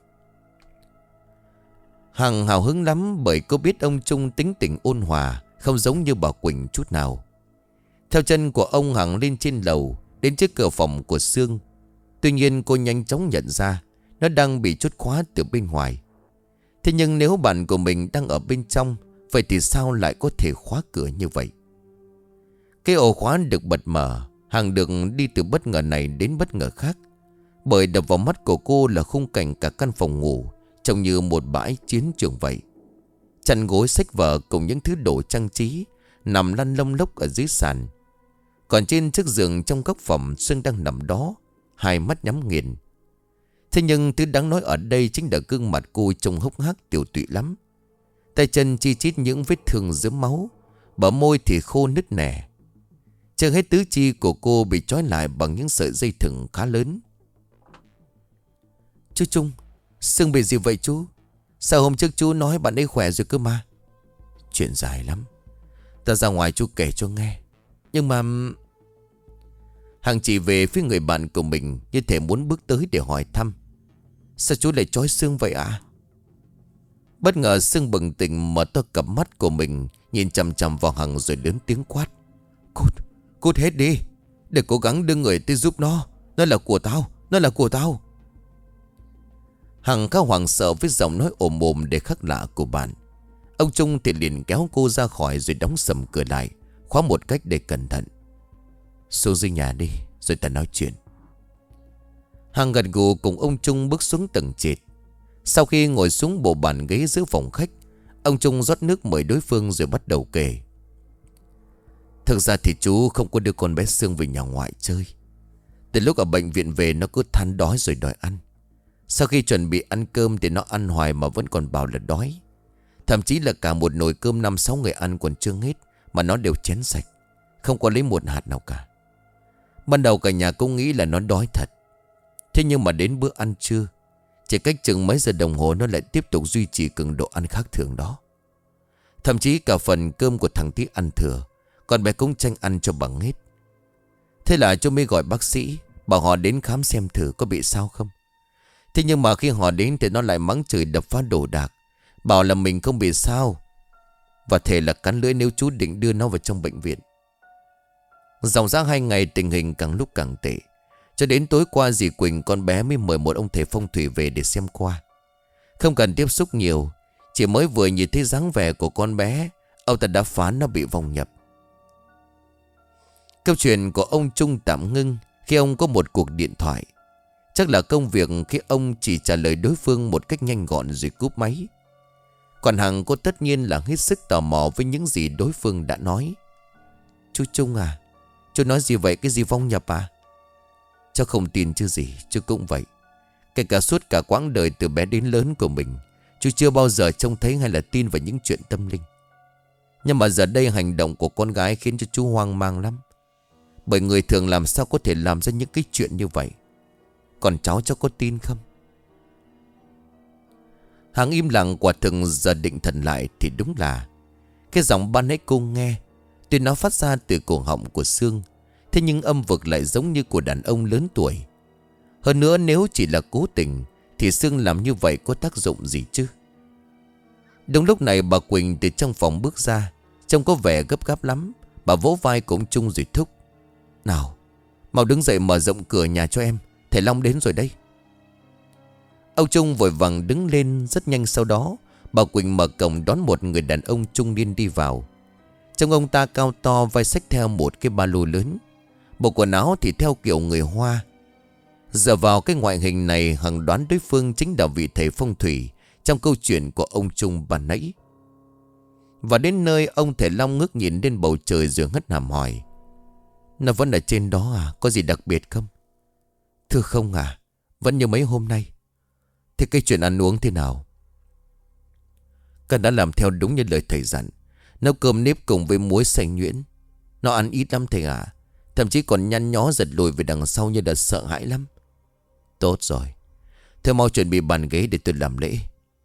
Hằng hào hứng lắm bởi cô biết ông Trung tính tình ôn hòa, không giống như bà Quỳnh chút nào. Theo chân của ông, Hằng lên trên lầu, đến trước cửa phòng của Sương. Tuy nhiên cô nhanh chóng nhận ra nó đang bị chốt khóa từ bên ngoài. Thế nhưng nếu bạn của mình đang ở bên trong, vậy thì sao lại có thể khóa cửa như vậy? Cái ổ khóa được bật mở. Hằng được đi từ bất ngờ này đến bất ngờ khác. Bởi đập vào mắt của cô là khung cảnh cả căn phòng ngủ trông như một bãi chiến trường vậy. Chăn gối, sách vở cùng những thứ đồ trang trí nằm lăn lông lốc ở dưới sàn. Còn trên chiếc giường trong góc phòng, Sương đang nằm đó, hai mắt nhắm nghiền. Thế nhưng thứ đáng nói ở đây chính là gương mặt cô trông hốc hác tiểu tụy lắm. Tay chân chi chít những vết thương rớm máu, bờ môi thì khô nứt nẻ. Chưa hết tứ chi của cô bị trói lại bằng những sợi dây thừng khá lớn. Chú Trung, Sương bị gì vậy chú? Sao hôm trước chú nói bạn ấy khỏe rồi cơ mà? Chuyện dài lắm, ta ra ngoài chú kể cho nghe. Nhưng mà... Hằng chỉ về phía người bạn của mình, như thể muốn bước tới để hỏi thăm. Sao chú lại trói Sương vậy ạ? À? Bất ngờ Sương bừng tỉnh, mở to cặp mắt của mình, nhìn chằm chằm vào Hằng rồi lớn tiếng quát. Cút, cút hết đi. Để cố gắng đưa người tới giúp nó. Nó là của tao, nó là của tao. Hằng khá hoảng sợ với giọng nói ồm ồm để khác lạ của bạn. Ông Trung thì liền kéo cô ra khỏi rồi đóng sầm cửa lại, khóa một cách để cẩn thận. Xuống dưới nhà đi, rồi ta nói chuyện. Hằng gật gù cùng ông Trung bước xuống tầng trệt. Sau khi ngồi xuống bộ bàn ghế giữa phòng khách, ông Trung rót nước mời đối phương rồi bắt đầu kể. Thực ra thì chú không có đưa con bé Sương về nhà ngoại chơi. Từ lúc ở bệnh viện về nó cứ than đói rồi đòi ăn. Sau khi chuẩn bị ăn cơm thì nó ăn hoài mà vẫn còn bảo là đói. Thậm chí là cả một nồi cơm năm sáu người ăn còn chưa hết mà nó đều chén sạch, không có lấy một hạt nào cả. Ban đầu cả nhà cũng nghĩ là nó đói thật. Thế nhưng mà đến bữa ăn trưa, chỉ cách chừng mấy giờ đồng hồ nó lại tiếp tục duy trì cường độ ăn khác thường đó. Thậm chí cả phần cơm của thằng Tí ăn thừa, con bé cũng tranh ăn cho bằng hết. Thế là chú mới gọi bác sĩ, bảo họ đến khám xem thử có bị sao không. Thế nhưng mà khi họ đến thì nó lại mắng chửi đập phá đồ đạc, bảo là mình không bị sao, và thề là cắn lưỡi nếu chú định đưa nó vào trong bệnh viện. Dòng dã hai ngày tình hình càng lúc càng tệ. Cho đến tối qua dì Quỳnh con bé mới mời một ông thầy phong thủy về để xem qua. Không cần tiếp xúc nhiều, chỉ mới vừa nhìn thấy dáng vẻ của con bé, ông ta đã phán nó bị vong nhập. Câu chuyện của ông Trung tạm ngưng khi ông có một cuộc điện thoại. Chắc là công việc khi ông chỉ trả lời đối phương một cách nhanh gọn rồi cúp máy. Còn Hằng cô tất nhiên là hết sức tò mò với những gì đối phương đã nói. Chú Trung à, chú nói gì vậy, cái gì vong nhập à? Cháu không tin chứ gì, chú cũng vậy. Kể cả suốt cả quãng đời từ bé đến lớn của mình, chú chưa bao giờ trông thấy hay là tin vào những chuyện tâm linh. Nhưng mà giờ đây hành động của con gái khiến cho chú hoang mang lắm. Bởi người thường làm sao có thể làm ra những cái chuyện như vậy. Còn cháu cháu có tin không? Hằng im lặng, quả thực giờ định thần lại thì đúng là cái giọng ban nãy cô nghe, tuy nó phát ra từ cổ họng của Sương, thế nhưng âm vực lại giống như của đàn ông lớn tuổi. Hơn nữa nếu chỉ là cố tình thì Sương làm như vậy có tác dụng gì chứ? Đúng lúc này bà Quỳnh từ trong phòng bước ra, trông có vẻ gấp gáp lắm. Bà vỗ vai của ông Trung rồi thúc: Nào, mau đứng dậy mở rộng cửa nhà cho em, thầy Long đến rồi đây. Ông Trung vội vàng đứng lên. Rất nhanh sau đó bà Quỳnh mở cổng đón một người đàn ông trung niên đi vào. Trông ông ta cao to, vai xách theo một cái ba lô lớn, bộ quần áo thì theo kiểu người Hoa. Giờ vào cái ngoại hình này, Hằng đoán đối phương chính là vị thầy phong thủy trong câu chuyện của ông Trung ban nãy. Và đến nơi, ông thầy Long ngước nhìn lên bầu trời rồi hất hàm hỏi: Nó vẫn ở trên đó à? Có gì đặc biệt không? Thưa không à, vẫn như mấy hôm nay. Thế cái chuyện ăn uống thế nào? Cần đã làm theo đúng như lời thầy dặn, nấu cơm nếp cùng với muối xay nhuyễn. Nó ăn ít lắm thầy ạ. Thậm chí còn nhăn nhó giật lùi về đằng sau như là sợ hãi lắm. Tốt rồi, thôi mau chuẩn bị bàn ghế để tôi làm lễ.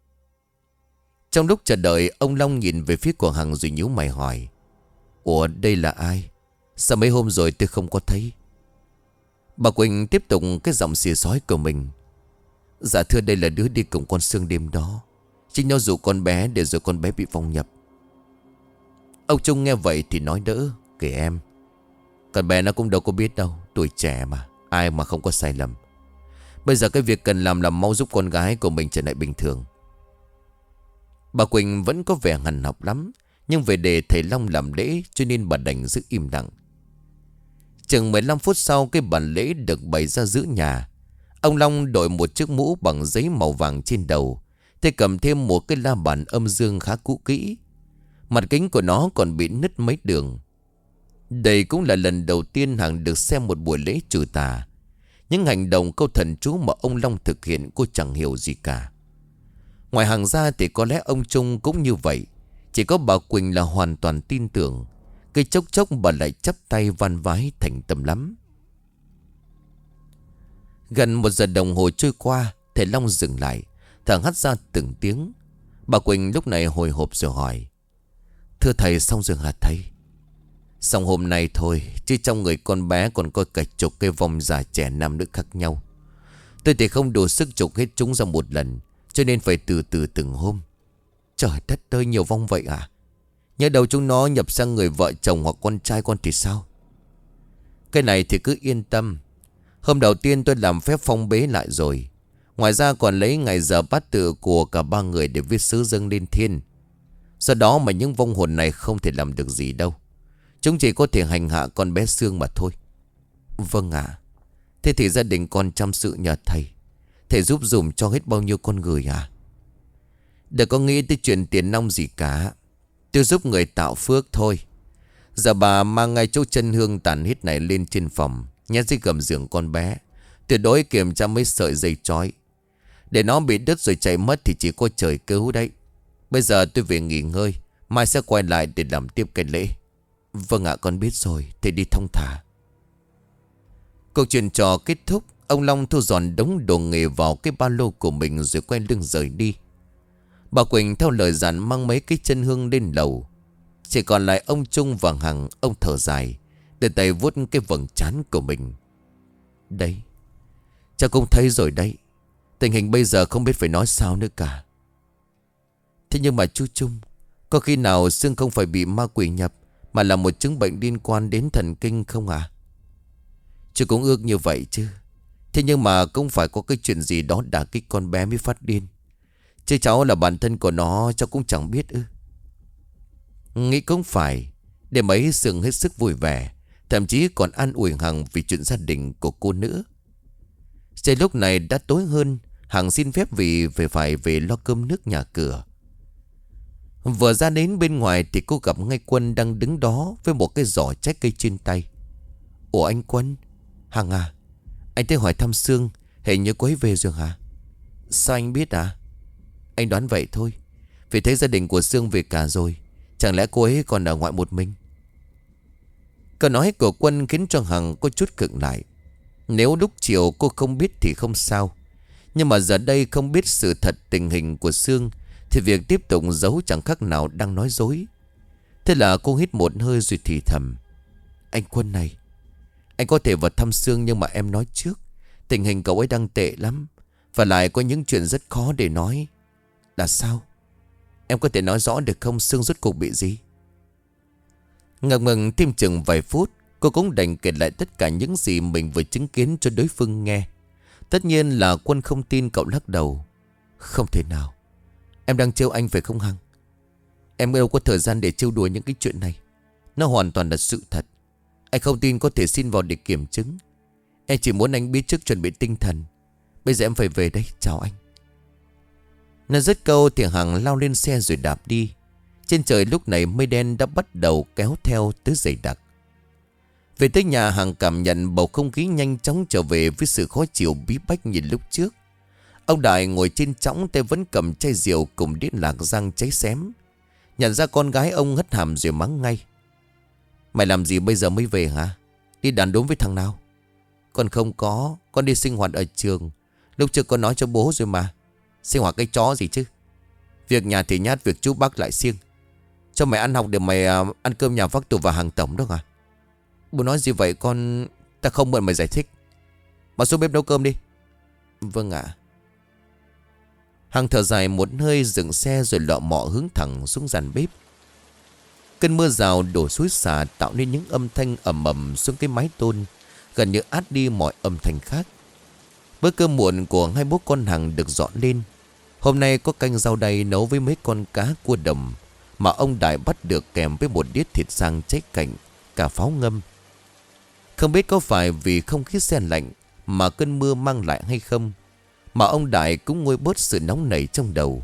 Trong lúc chờ đợi, ông Long nhìn về phía của Hằng rồi nhíu mày hỏi: Ủa, đây là ai? Sao mấy hôm rồi tôi không có thấy? Bà Quỳnh tiếp tục cái giọng xì xói của mình: Dạ thưa, đây là đứa đi cùng con Sương đêm đó. Chính nó dụ con bé để rồi con bé bị vong nhập. Ông Trung nghe vậy thì nói đỡ: Kể em, con bé nó cũng đâu có biết đâu, tuổi trẻ mà, ai mà không có sai lầm. Bây giờ cái việc cần làm là mau giúp con gái của mình trở lại bình thường. Bà Quỳnh vẫn có vẻ hằn học lắm, nhưng về để thầy Long làm lễ cho nên bà đành giữ im lặng. Chừng mười lăm phút sau, cái bàn lễ được bày ra giữa nhà. Ông Long đội một chiếc mũ bằng giấy màu vàng trên đầu, thế cầm thêm một cái la bàn âm dương khá cũ kỹ. Mặt kính của nó còn bị nứt mấy đường. Đây cũng là lần đầu tiên Hằng được xem một buổi lễ trừ tà. Những hành động câu thần chú mà ông Long thực hiện cô chẳng hiểu gì cả. Ngoài Hằng ra thì có lẽ ông Trung cũng như vậy. Chỉ có bà Quỳnh là hoàn toàn tin tưởng. Cái chốc chốc bà lại chắp tay van vái thành tâm lắm. Gần một giờ đồng hồ trôi qua, thầy Long dừng lại, thở hắt ra từng tiếng. Bà Quỳnh lúc này hồi hộp rồi hỏi: Thưa thầy, xong rồi hả thầy? Xong hôm nay thôi, chứ trong người con bé còn có cả chục cây vong già trẻ nam nữ khác nhau. Tôi thì không đủ sức trục hết chúng ra một lần, cho nên phải từ từ từng hôm. Trời đất ơi, nhiều vong vậy à? Nhớ đâu chúng nó nhập sang người vợ chồng hoặc con trai con thì sao? Cái này thì cứ yên tâm. Hôm đầu tiên tôi làm phép phong bế lại rồi. Ngoài ra còn lấy ngày giờ bát tự của cả ba người để viết sứ dâng lên thiên. Do đó mà những vong hồn này không thể làm được gì đâu. Chúng chỉ có thể hành hạ con bé Sương mà thôi. Vâng ạ. Thế thì gia đình con chăm sự nhờ thầy. Thầy giúp dùm cho hết bao nhiêu con người à? Đừng có nghĩ tới chuyện tiền nong gì cả. Tôi giúp người tạo phước thôi. Giờ bà mang ngay chỗ chân hương tàn hít này lên trên phòng, nhét dưới gầm giường con bé. Tuyệt đối kiểm tra mấy sợi dây trói. Để nó bị đứt rồi chạy mất thì chỉ có trời cứu đấy. Bây giờ tôi về nghỉ ngơi, mai sẽ quay lại để làm tiếp cái lễ. Vâng ạ, con biết rồi. Thầy đi thong thả. Câu chuyện trò kết thúc. Ông Long thu dọn đống đồ nghề vào cái ba lô của mình rồi quay lưng rời đi. Bà Quỳnh theo lời dặn mang mấy cái chân hương lên lầu. Chỉ còn lại ông Trung và Hằng. Ông thở dài, để tay vuốt cái vầng trán của mình. Đấy, cha cũng thấy rồi đấy. Tình hình bây giờ không biết phải nói sao nữa cả. Thế nhưng mà chú Trung, có khi nào Sương không phải bị ma quỷ nhập, mà là một chứng bệnh liên quan đến thần kinh không à? Chú cũng ước như vậy chứ. Thế nhưng mà cũng phải có cái chuyện gì đó đả kích con bé mới phát điên. Chứ cháu là bản thân của nó, cháu cũng chẳng biết ư. Nghĩ cũng phải. Để mấy Sương hết sức vui vẻ, thậm chí còn an ủi Hằng vì chuyện gia đình của cô nữa. Trời lúc này đã tối hơn. Hằng xin phép vì phải phải về lo cơm nước nhà cửa. Vừa ra đến bên ngoài thì cô gặp ngay Quân đang đứng đó với một cái giỏ trái cây trên tay. Ủa anh Quân? Hằng à, anh tới hỏi thăm Sương, hình như cô ấy về rồi hả? Sao anh biết à? Anh đoán vậy thôi, vì thấy gia đình của Sương về cả rồi. Chẳng lẽ cô ấy còn ở ngoại một mình? Câu nói của Quân khiến cho Hằng có chút khựng lại. Nếu lúc chiều cô không biết thì không sao, nhưng mà giờ đây không biết sự thật tình hình của Sương thì việc tiếp tục giấu chẳng khác nào đang nói dối. Thế là cô hít một hơi rồi thì thầm. Anh Quân này, anh có thể vào thăm Sương, nhưng mà em nói trước, tình hình cậu ấy đang tệ lắm, và lại có những chuyện rất khó để nói. Là sao? Em có thể nói rõ được không, Sương rốt cuộc bị gì? Ngập ngừng thêm chừng vài phút, cô cũng đành kể lại tất cả những gì mình vừa chứng kiến cho đối phương nghe. Tất nhiên là Quân không tin, cậu lắc đầu. Không thể nào. Em đang trêu anh phải không Hằng? Em đâu có thời gian để trêu đùa những cái chuyện này. Nó hoàn toàn là sự thật. Anh không tin có thể xin vào để kiểm chứng. Em chỉ muốn anh biết trước chuẩn bị tinh thần. Bây giờ em phải về đây, chào anh. Nó dứt câu thì Hằng lao lên xe rồi đạp đi. Trên trời lúc này mây đen đã bắt đầu kéo theo tới dày đặc. Về tới nhà, Hằng cảm nhận bầu không khí nhanh chóng trở về với sự khó chịu bí bách như lúc trước. Ông Đại ngồi trên chõng, tay vẫn cầm chai rượu cùng đĩa lạc răng cháy xém. Nhận ra con gái ông hất hàm rồi mắng ngay. Mày làm gì bây giờ mới về hả? Đi đàn đúm với thằng nào? Con không có, con đi sinh hoạt ở trường. Lúc trước con nói cho bố rồi mà. Sinh hoạt cái chó gì chứ? Việc nhà thì nhát, việc chú bác lại siêng. Cho mày ăn học để mày uh, ăn cơm nhà vác tù và hàng tổng đó hả? Bố nói gì vậy con? Ta không mượn mày giải thích. Mà xuống bếp nấu cơm đi. Vâng ạ. Hằng thở dài một hơi, dừng xe rồi lọ mọ hướng thẳng xuống dàn bếp. Cơn mưa rào đổ xối xả tạo nên những âm thanh ầm ầm xuống cái mái tôn, gần như át đi mọi âm thanh khác. Bữa cơm muộn của hai bố con Hằng được dọn lên. Hôm nay có canh rau đay nấu với mấy con cá cua đồng mà ông Đại bắt được, kèm với một đĩa thịt rang cháy cạnh, cả pháo ngâm. Không biết có phải vì không khí se lạnh mà cơn mưa mang lại hay không, mà ông Đại cũng nguôi bớt sự nóng nảy trong đầu.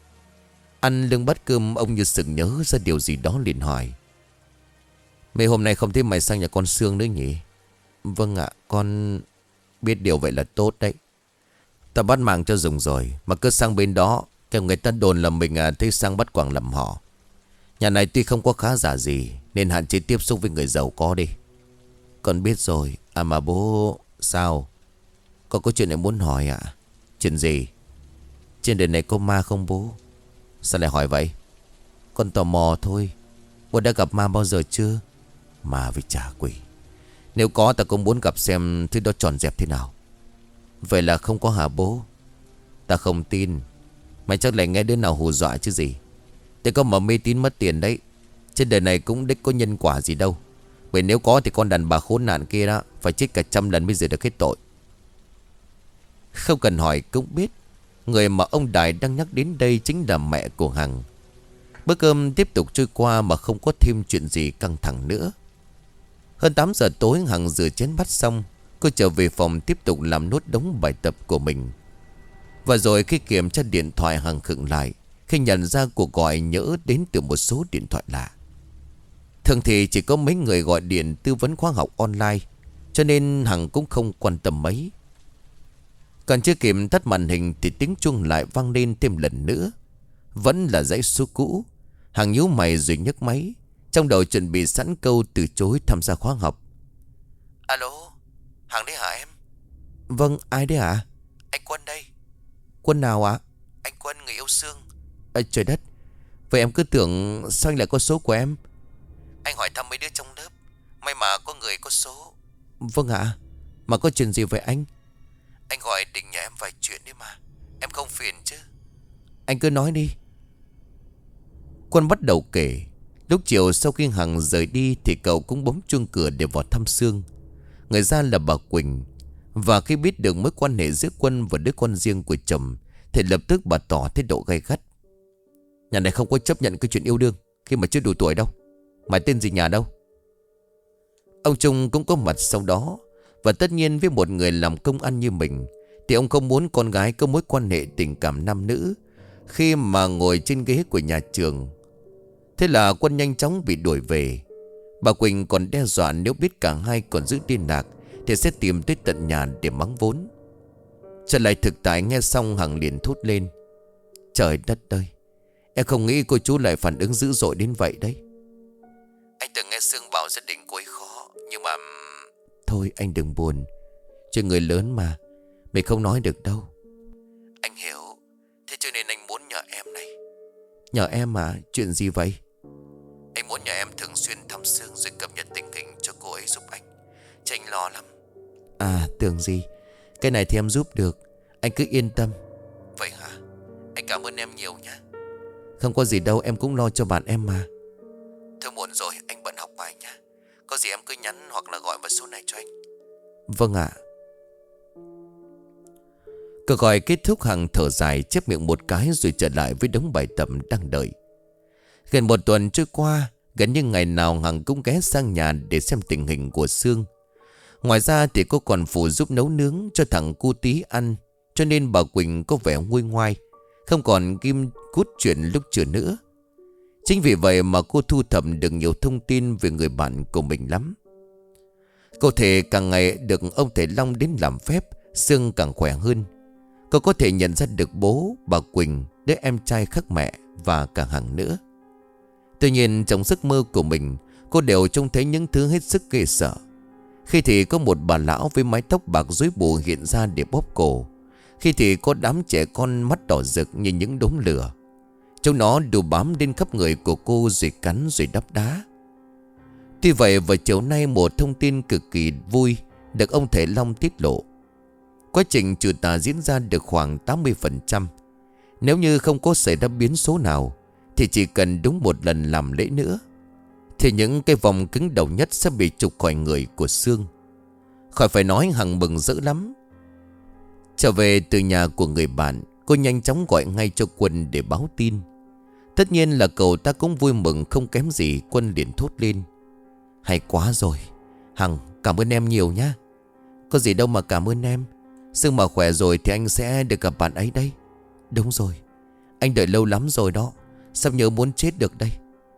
Ăn lưng bát cơm, ông như sực nhớ ra điều gì đó liền hỏi. Mấy hôm nay không thấy mày sang nhà con Sương nữa nhỉ? Vâng ạ, con biết điều vậy là tốt đấy. Ta bắt mạng cho dùng rồi, mà cứ sang bên đó kêu người ta đồn là mình à, thấy sang bắt quàng làm họ. Nhà này tuy không có khá giả gì, nên hạn chế tiếp xúc với người giàu có đi. Con biết rồi. À mà bố... Sao? Con có chuyện này muốn hỏi ạ. À? Chuyện gì? Trên đời này có ma không bố? Sao lại hỏi vậy? Con tò mò thôi. Bố đã gặp ma bao giờ chưa? Ma với trả quỷ. Nếu có ta cũng muốn gặp xem thứ đó tròn dẹp thế nào. Vậy là không có hả bố? Ta không tin. Mày chắc lại nghe đứa nào hù dọa chứ gì. Thế có mà mê tín mất tiền đấy. Trên đời này cũng đích có nhân quả gì đâu. Bởi nếu có thì con đàn bà khốn nạn kia đó phải chết cả trăm lần mới rửa được hết tội. Không cần hỏi cũng biết, người mà ông Đại đang nhắc đến đây chính là mẹ của Hằng. Bữa cơm tiếp tục trôi qua mà không có thêm chuyện gì căng thẳng nữa. Hơn tám giờ tối Hằng rửa chén bát xong, cô trở về phòng tiếp tục làm nốt đống bài tập của mình. Và rồi khi kiểm tra điện thoại, Hằng khựng lại khi nhận ra cuộc gọi nhỡ đến từ một số điện thoại lạ. Thường thì chỉ có mấy người gọi điện tư vấn khóa học online, cho nên Hằng cũng không quan tâm mấy. Còn chưa kịp tắt màn hình thì tiếng chuông lại vang lên thêm lần nữa. Vẫn là dãy số cũ. Hằng nhíu mày rồi nhấc máy, trong đầu chuẩn bị sẵn câu từ chối tham gia khóa học. Alo, Hằng đấy hả em? Vâng, ai đấy hả? Anh Quân đây. Quân nào ạ? Anh Quân, người yêu Sương. À, trời đất, vậy em cứ tưởng sao anh lại có số của em? Anh hỏi thăm mấy đứa trong lớp, may mà có người có số. Vâng ạ. Mà có chuyện gì vậy anh? Anh gọi định nhờ em vài chuyện đấy mà. Em không phiền chứ? Anh cứ nói đi. Quân bắt đầu kể. Lúc chiều sau khi Hằng rời đi thì cậu cũng bấm chuông cửa để vào thăm Sương. Người ra là bà Quỳnh. Và khi biết được mối quan hệ giữa Quân và đứa con riêng của chồng thì lập tức bà tỏ thái độ gay gắt. Nhà này không có chấp nhận cái chuyện yêu đương khi mà chưa đủ tuổi đâu. Mày tên gì nhà đâu? Ông Trung cũng có mặt sau đó. Và tất nhiên với một người làm công ăn như mình thì ông không muốn con gái có mối quan hệ tình cảm nam nữ khi mà ngồi trên ghế của nhà trường. Thế là Quân nhanh chóng bị đuổi về. Bà Quỳnh còn đe dọa nếu biết cả hai còn giữ liên lạc thì sẽ tìm tới tận nhà để mắng vốn. Trở lại thực tại, nghe xong Hằng liền thốt lên. Trời đất ơi, em không nghĩ cô chú lại phản ứng dữ dội đến vậy đấy. Anh từng nghe Sương bảo gia đình cô ấy khó, nhưng mà... Thôi anh đừng buồn, chuyện người lớn mà, mình không nói được đâu. Anh hiểu, thế cho nên anh muốn nhờ em này. Nhờ em mà, chuyện gì vậy? Anh muốn nhờ em thường xuyên thăm Sương rồi cập nhật tình hình cho cô ấy giúp anh, chứ anh lo lắm. À, tưởng gì, cái này thì em giúp được, anh cứ yên tâm. Vậy hả? Anh cảm ơn em nhiều nhé. Không có gì đâu, em cũng lo cho bạn em mà. Thôi muộn rồi, anh bận học bài nhé. Có gì em cứ nhắn hoặc là gọi vào số này cho anh. Vâng ạ. Cuộc gọi kết thúc, Hằng thở dài chép miệng một cái rồi trở lại với đống bài tập đang đợi. Gần một tuần trôi qua, gần như ngày nào Hằng cũng ghé sang nhà để xem tình hình của Sương. Ngoài ra thì cô còn phụ giúp nấu nướng cho thằng cu tí ăn, cho nên bà Quỳnh có vẻ nguôi ngoai, không còn kim cút chuyện lúc trưa nữa. Chính vì vậy mà cô thu thập được nhiều thông tin về người bạn của mình lắm. Cô thể càng ngày được ông thầy Long đến làm phép, Sương càng khỏe hơn. Cô có thể nhận ra được bố, bà Quỳnh, đứa em trai khác mẹ và cả Hằng nữa. Tuy nhiên trong giấc mơ của mình, cô đều trông thấy những thứ hết sức ghê sợ. Khi thì có một bà lão với mái tóc bạc rối bù hiện ra để bóp cổ. Khi thì có đám trẻ con mắt đỏ rực như những đốm lửa. Chúng nó đều bám lên khắp người của cô rồi cắn rồi đắp đá. Tuy vậy vào chiều nay một thông tin cực kỳ vui được ông thầy Long tiết lộ. Quá trình trừ tà diễn ra được khoảng tám mươi phần trăm. Nếu như không có xảy ra biến số nào thì chỉ cần đúng một lần làm lễ nữa thì những cái vòng cứng đầu nhất sẽ bị trục khỏi người của Sương. Khỏi phải nói, Hằng mừng rỡ lắm. Trở về từ nhà của người bạn, cô nhanh chóng gọi ngay cho Quân để báo tin. Tất nhiên là cậu ta cũng vui mừng không kém gì. Quân liền thốt lên. Hay quá rồi Hằng, cảm ơn em nhiều nhá. Có gì đâu mà cảm ơn em. Sương mà khỏe rồi thì anh sẽ được gặp bạn ấy đấy. Đúng rồi, anh đợi lâu lắm rồi đó, sắp nhớ muốn chết được đây.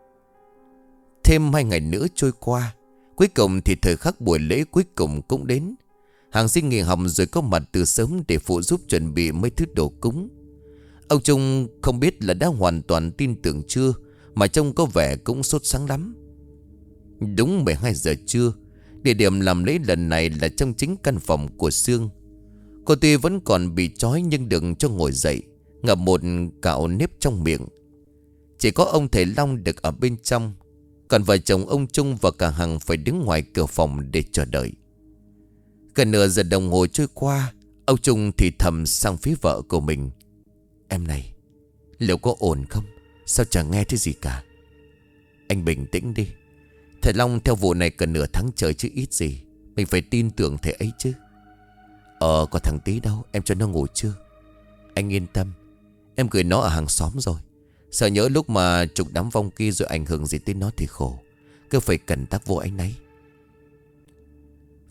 Thêm hai ngày nữa trôi qua. Cuối cùng thì thời khắc buổi lễ cuối cùng cũng đến. Hằng xin nghỉ học rồi có mặt từ sớm để phụ giúp chuẩn bị mấy thứ đồ cúng. Ông Trung không biết là đã hoàn toàn tin tưởng chưa, mà trông có vẻ cũng sốt sắng lắm. Đúng mười hai giờ trưa, địa điểm làm lễ lần này là trong chính căn phòng của Sương. Cô tuy vẫn còn bị trói nhưng đừng cho ngồi dậy, ngậm một cạo nếp trong miệng. Chỉ có ông thầy Long được ở bên trong, còn vợ chồng ông Trung và cả Hằng phải đứng ngoài cửa phòng để chờ đợi. Gần nửa giờ đồng hồ trôi qua, ông Trung thì thầm sang phía vợ của mình. Em này, liệu có ổn không? Sao chẳng nghe thấy gì cả? Anh bình tĩnh đi. Thầy Long theo vụ này cần nửa tháng trời chứ ít gì. Mình phải tin tưởng thầy ấy chứ. Ờ, có thằng Tí đâu, em cho nó ngủ chưa? Anh yên tâm, em gửi nó ở hàng xóm rồi. Sợ nhớ lúc mà trục đám vong kia rồi ảnh hưởng gì tới nó thì khổ. Cứ phải cẩn tắc vô anh ấy.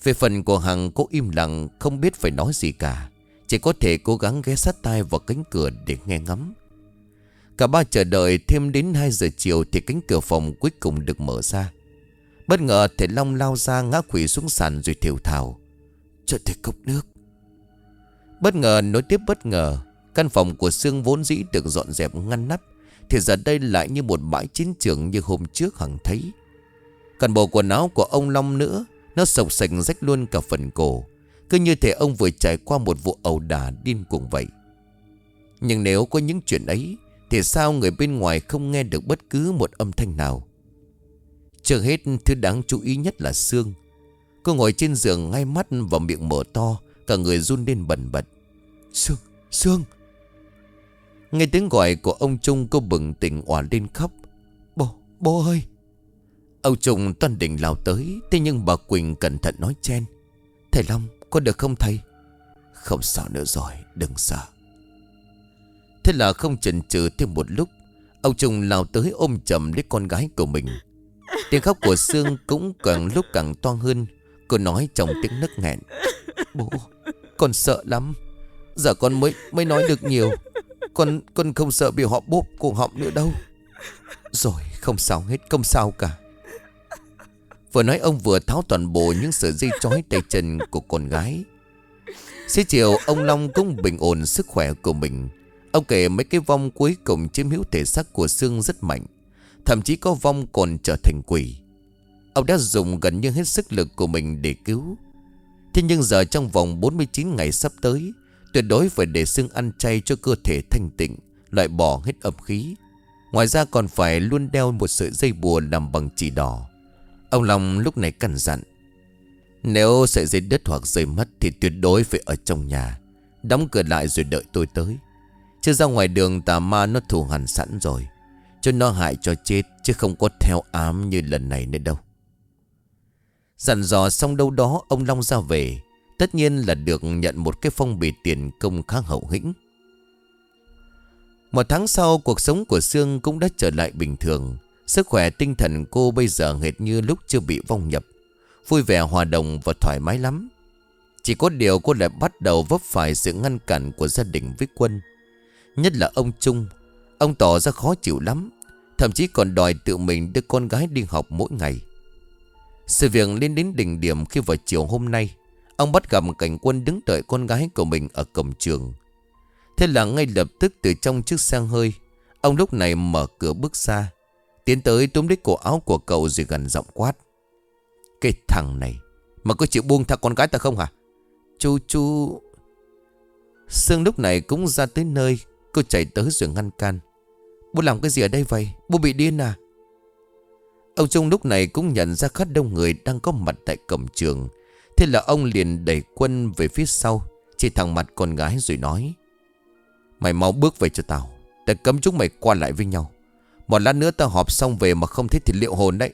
Về phần của Hằng, cô im lặng không biết phải nói gì cả, chỉ có thể cố gắng ghé sát tai vào cánh cửa để nghe ngắm. Cả ba chờ đợi thêm đến hai giờ chiều thì cánh cửa phòng cuối cùng được mở ra. Bất ngờ Thầy Long lao ra ngã quỵ xuống sàn rồi thều thào: "Cho thầy cốc nước." Bất ngờ nối tiếp bất ngờ. Căn phòng của Sương vốn dĩ được dọn dẹp ngăn nắp thì giờ đây lại như một bãi chiến trường như hôm trước Hằng thấy. Còn bộ quần áo của ông Long nữa, nó sộc sạch rách luôn cả phần cổ, cứ như thể ông vừa trải qua một vụ ẩu đả điên cuồng vậy. Nhưng nếu có những chuyện ấy thì sao người bên ngoài không nghe được bất cứ một âm thanh nào? Chưa hết, thứ đáng chú ý nhất là Sương. Cô ngồi trên giường ngay mắt và miệng mở to, cả người run lên bần bật. "Sương, Sương!" Nghe tiếng gọi của ông Trung, cô bừng tỉnh òa lên khóc. Bố, bố ơi!" Ông Trung toan định lao tới, thế nhưng bà Quỳnh cẩn thận nói chen: "Thầy Long, có được không thầy?" "Không sao nữa rồi, đừng sợ." Thế là không chần chừ thêm một lúc, ông Trung lao tới ôm chầm lấy con gái của mình. Tiếng khóc của Sương cũng càng lúc càng to hơn. Cô nói trong tiếng nấc nghẹn: "Bố, con sợ lắm. Giờ con mới mới nói được nhiều. Con con không sợ bị họ bóp cổ họng nữa đâu." "Rồi, không sao hết, không sao cả." Vừa nói ông vừa tháo toàn bộ những sợi dây trói tay chân của con gái. Xế chiều, ông Long cũng bình ổn sức khỏe của mình. Ông kể mấy cái vong cuối cùng chiếm hữu thể xác của Sương rất mạnh, thậm chí có vong còn trở thành quỷ. Ông đã dùng gần như hết sức lực của mình để cứu. Thế nhưng giờ trong vòng bốn mươi chín ngày sắp tới, tuyệt đối phải để Sương ăn chay cho cơ thể thanh tịnh, loại bỏ hết âm khí. Ngoài ra còn phải luôn đeo một sợi dây bùa làm bằng chỉ đỏ. Ông Long lúc này căn dặn: "Nếu sợi dây đứt hoặc rơi mất thì tuyệt đối phải ở trong nhà, đóng cửa lại rồi đợi tôi tới. Chứ ra ngoài đường tà ma nó thù hằn sẵn rồi, cho nó hại cho chết, chứ không có theo ám như lần này nữa đâu." Dặn dò xong đâu đó, ông Long ra về. Tất nhiên là được nhận một cái phong bì tiền công khá hậu hĩnh. Một tháng sau, cuộc sống của Sương cũng đã trở lại bình thường. Sức khỏe tinh thần cô bây giờ hệt như lúc chưa bị vong nhập, vui vẻ hòa đồng và thoải mái lắm. Chỉ có điều cô lại bắt đầu vấp phải sự ngăn cản của gia đình với Quân, nhất là ông Trung. Ông tỏ ra khó chịu lắm, thậm chí còn đòi tự mình đưa con gái đi học mỗi ngày. Sự việc lên đến đỉnh điểm khi vào chiều hôm nay, ông bắt gặp cảnh Quân đứng đợi con gái của mình ở cổng trường. Thế là ngay lập tức từ trong chiếc xe hơi, ông lúc này mở cửa bước ra, tiến tới túm lấy cổ áo của cậu rồi gần giọng quát: "Cái thằng này mà có chịu buông tha con gái ta không hả?" Chú chú Sương lúc này cũng ra tới nơi. Cô chạy tới rồi ngăn can: "Bố làm cái gì ở đây vậy? Bố bị điên à?" Ông Trung lúc này cũng nhận ra khá đông người đang có mặt tại cổng trường. Thế là ông liền đẩy Quân về phía sau, chỉ thẳng mặt con gái rồi nói: "Mày mau bước về cho tao. Ta cấm chúng mày qua lại với nhau. Một lát nữa tao họp xong về mà không thấy thì liệu hồn đấy."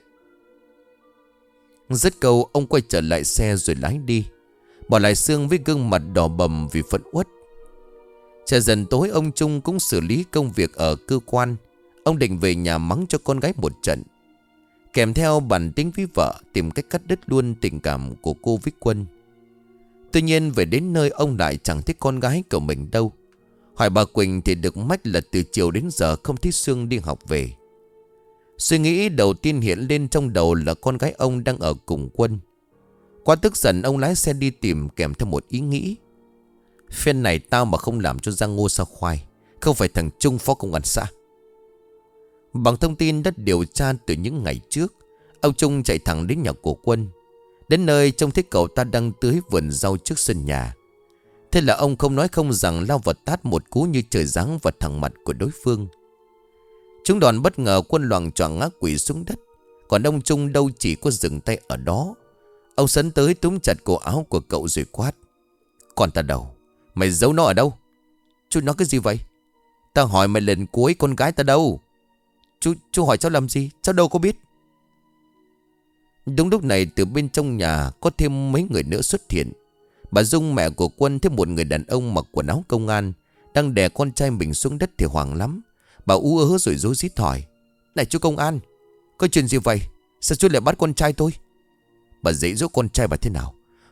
Dứt câu, ông quay trở lại xe rồi lái đi, bỏ lại Sương với gương mặt đỏ bầm vì phẫn uất. Trời dần tối, ông Trung cũng xử lý công việc ở cơ quan. Ông định về nhà mắng cho con gái một trận, kèm theo bản tính với vợ, tìm cách cắt đứt luôn tình cảm của cô với Quân. Tuy nhiên về đến nơi, ông lại chẳng thấy con gái của mình đâu. Hỏi bà Quỳnh thì được mách là từ chiều đến giờ không thấy Sương đi học về. Suy nghĩ đầu tiên hiện lên trong đầu là con gái ông đang ở cùng Quân. Quá tức giận, ông lái xe đi tìm, kèm theo một ý nghĩ: phen này tao mà không làm cho ra ngô sao khoai, không phải thằng Trung phó công an xã. Bằng thông tin đã điều tra từ những ngày trước, ông Trung chạy thẳng đến nhà của Quân. Đến nơi trông thấy cậu ta đang tưới vườn rau trước sân nhà. Thế là ông không nói không rằng lao vào tát một cú như trời giáng vào thẳng mặt của đối phương. Chúng đòn bất ngờ, Quân loạng choạng ngã quỵ xuống đất. Còn ông Trung đâu chỉ có dừng tay ở đó. Ông sấn tới túm chặt cổ áo của cậu rồi quát: "Con ta đâu? Mày giấu nó ở đâu?" "Chú nói cái gì vậy?" "Tao hỏi mày lần cuối, con gái ta đâu?" Chú, chú hỏi cháu làm gì? Cháu đâu có biết." Đúng lúc này, từ bên trong nhà có thêm mấy người nữa xuất hiện. Bà Dung, mẹ của Quân, thấy một người đàn ông mặc quần áo công an đang đè con trai mình xuống đất thì hoảng lắm. Bà ú ớ rồi rối rít hỏi: "Này chú công an, có chuyện gì vậy? Sao chú lại bắt con trai tôi?" Bà dạy dỗ con trai bà thế nào?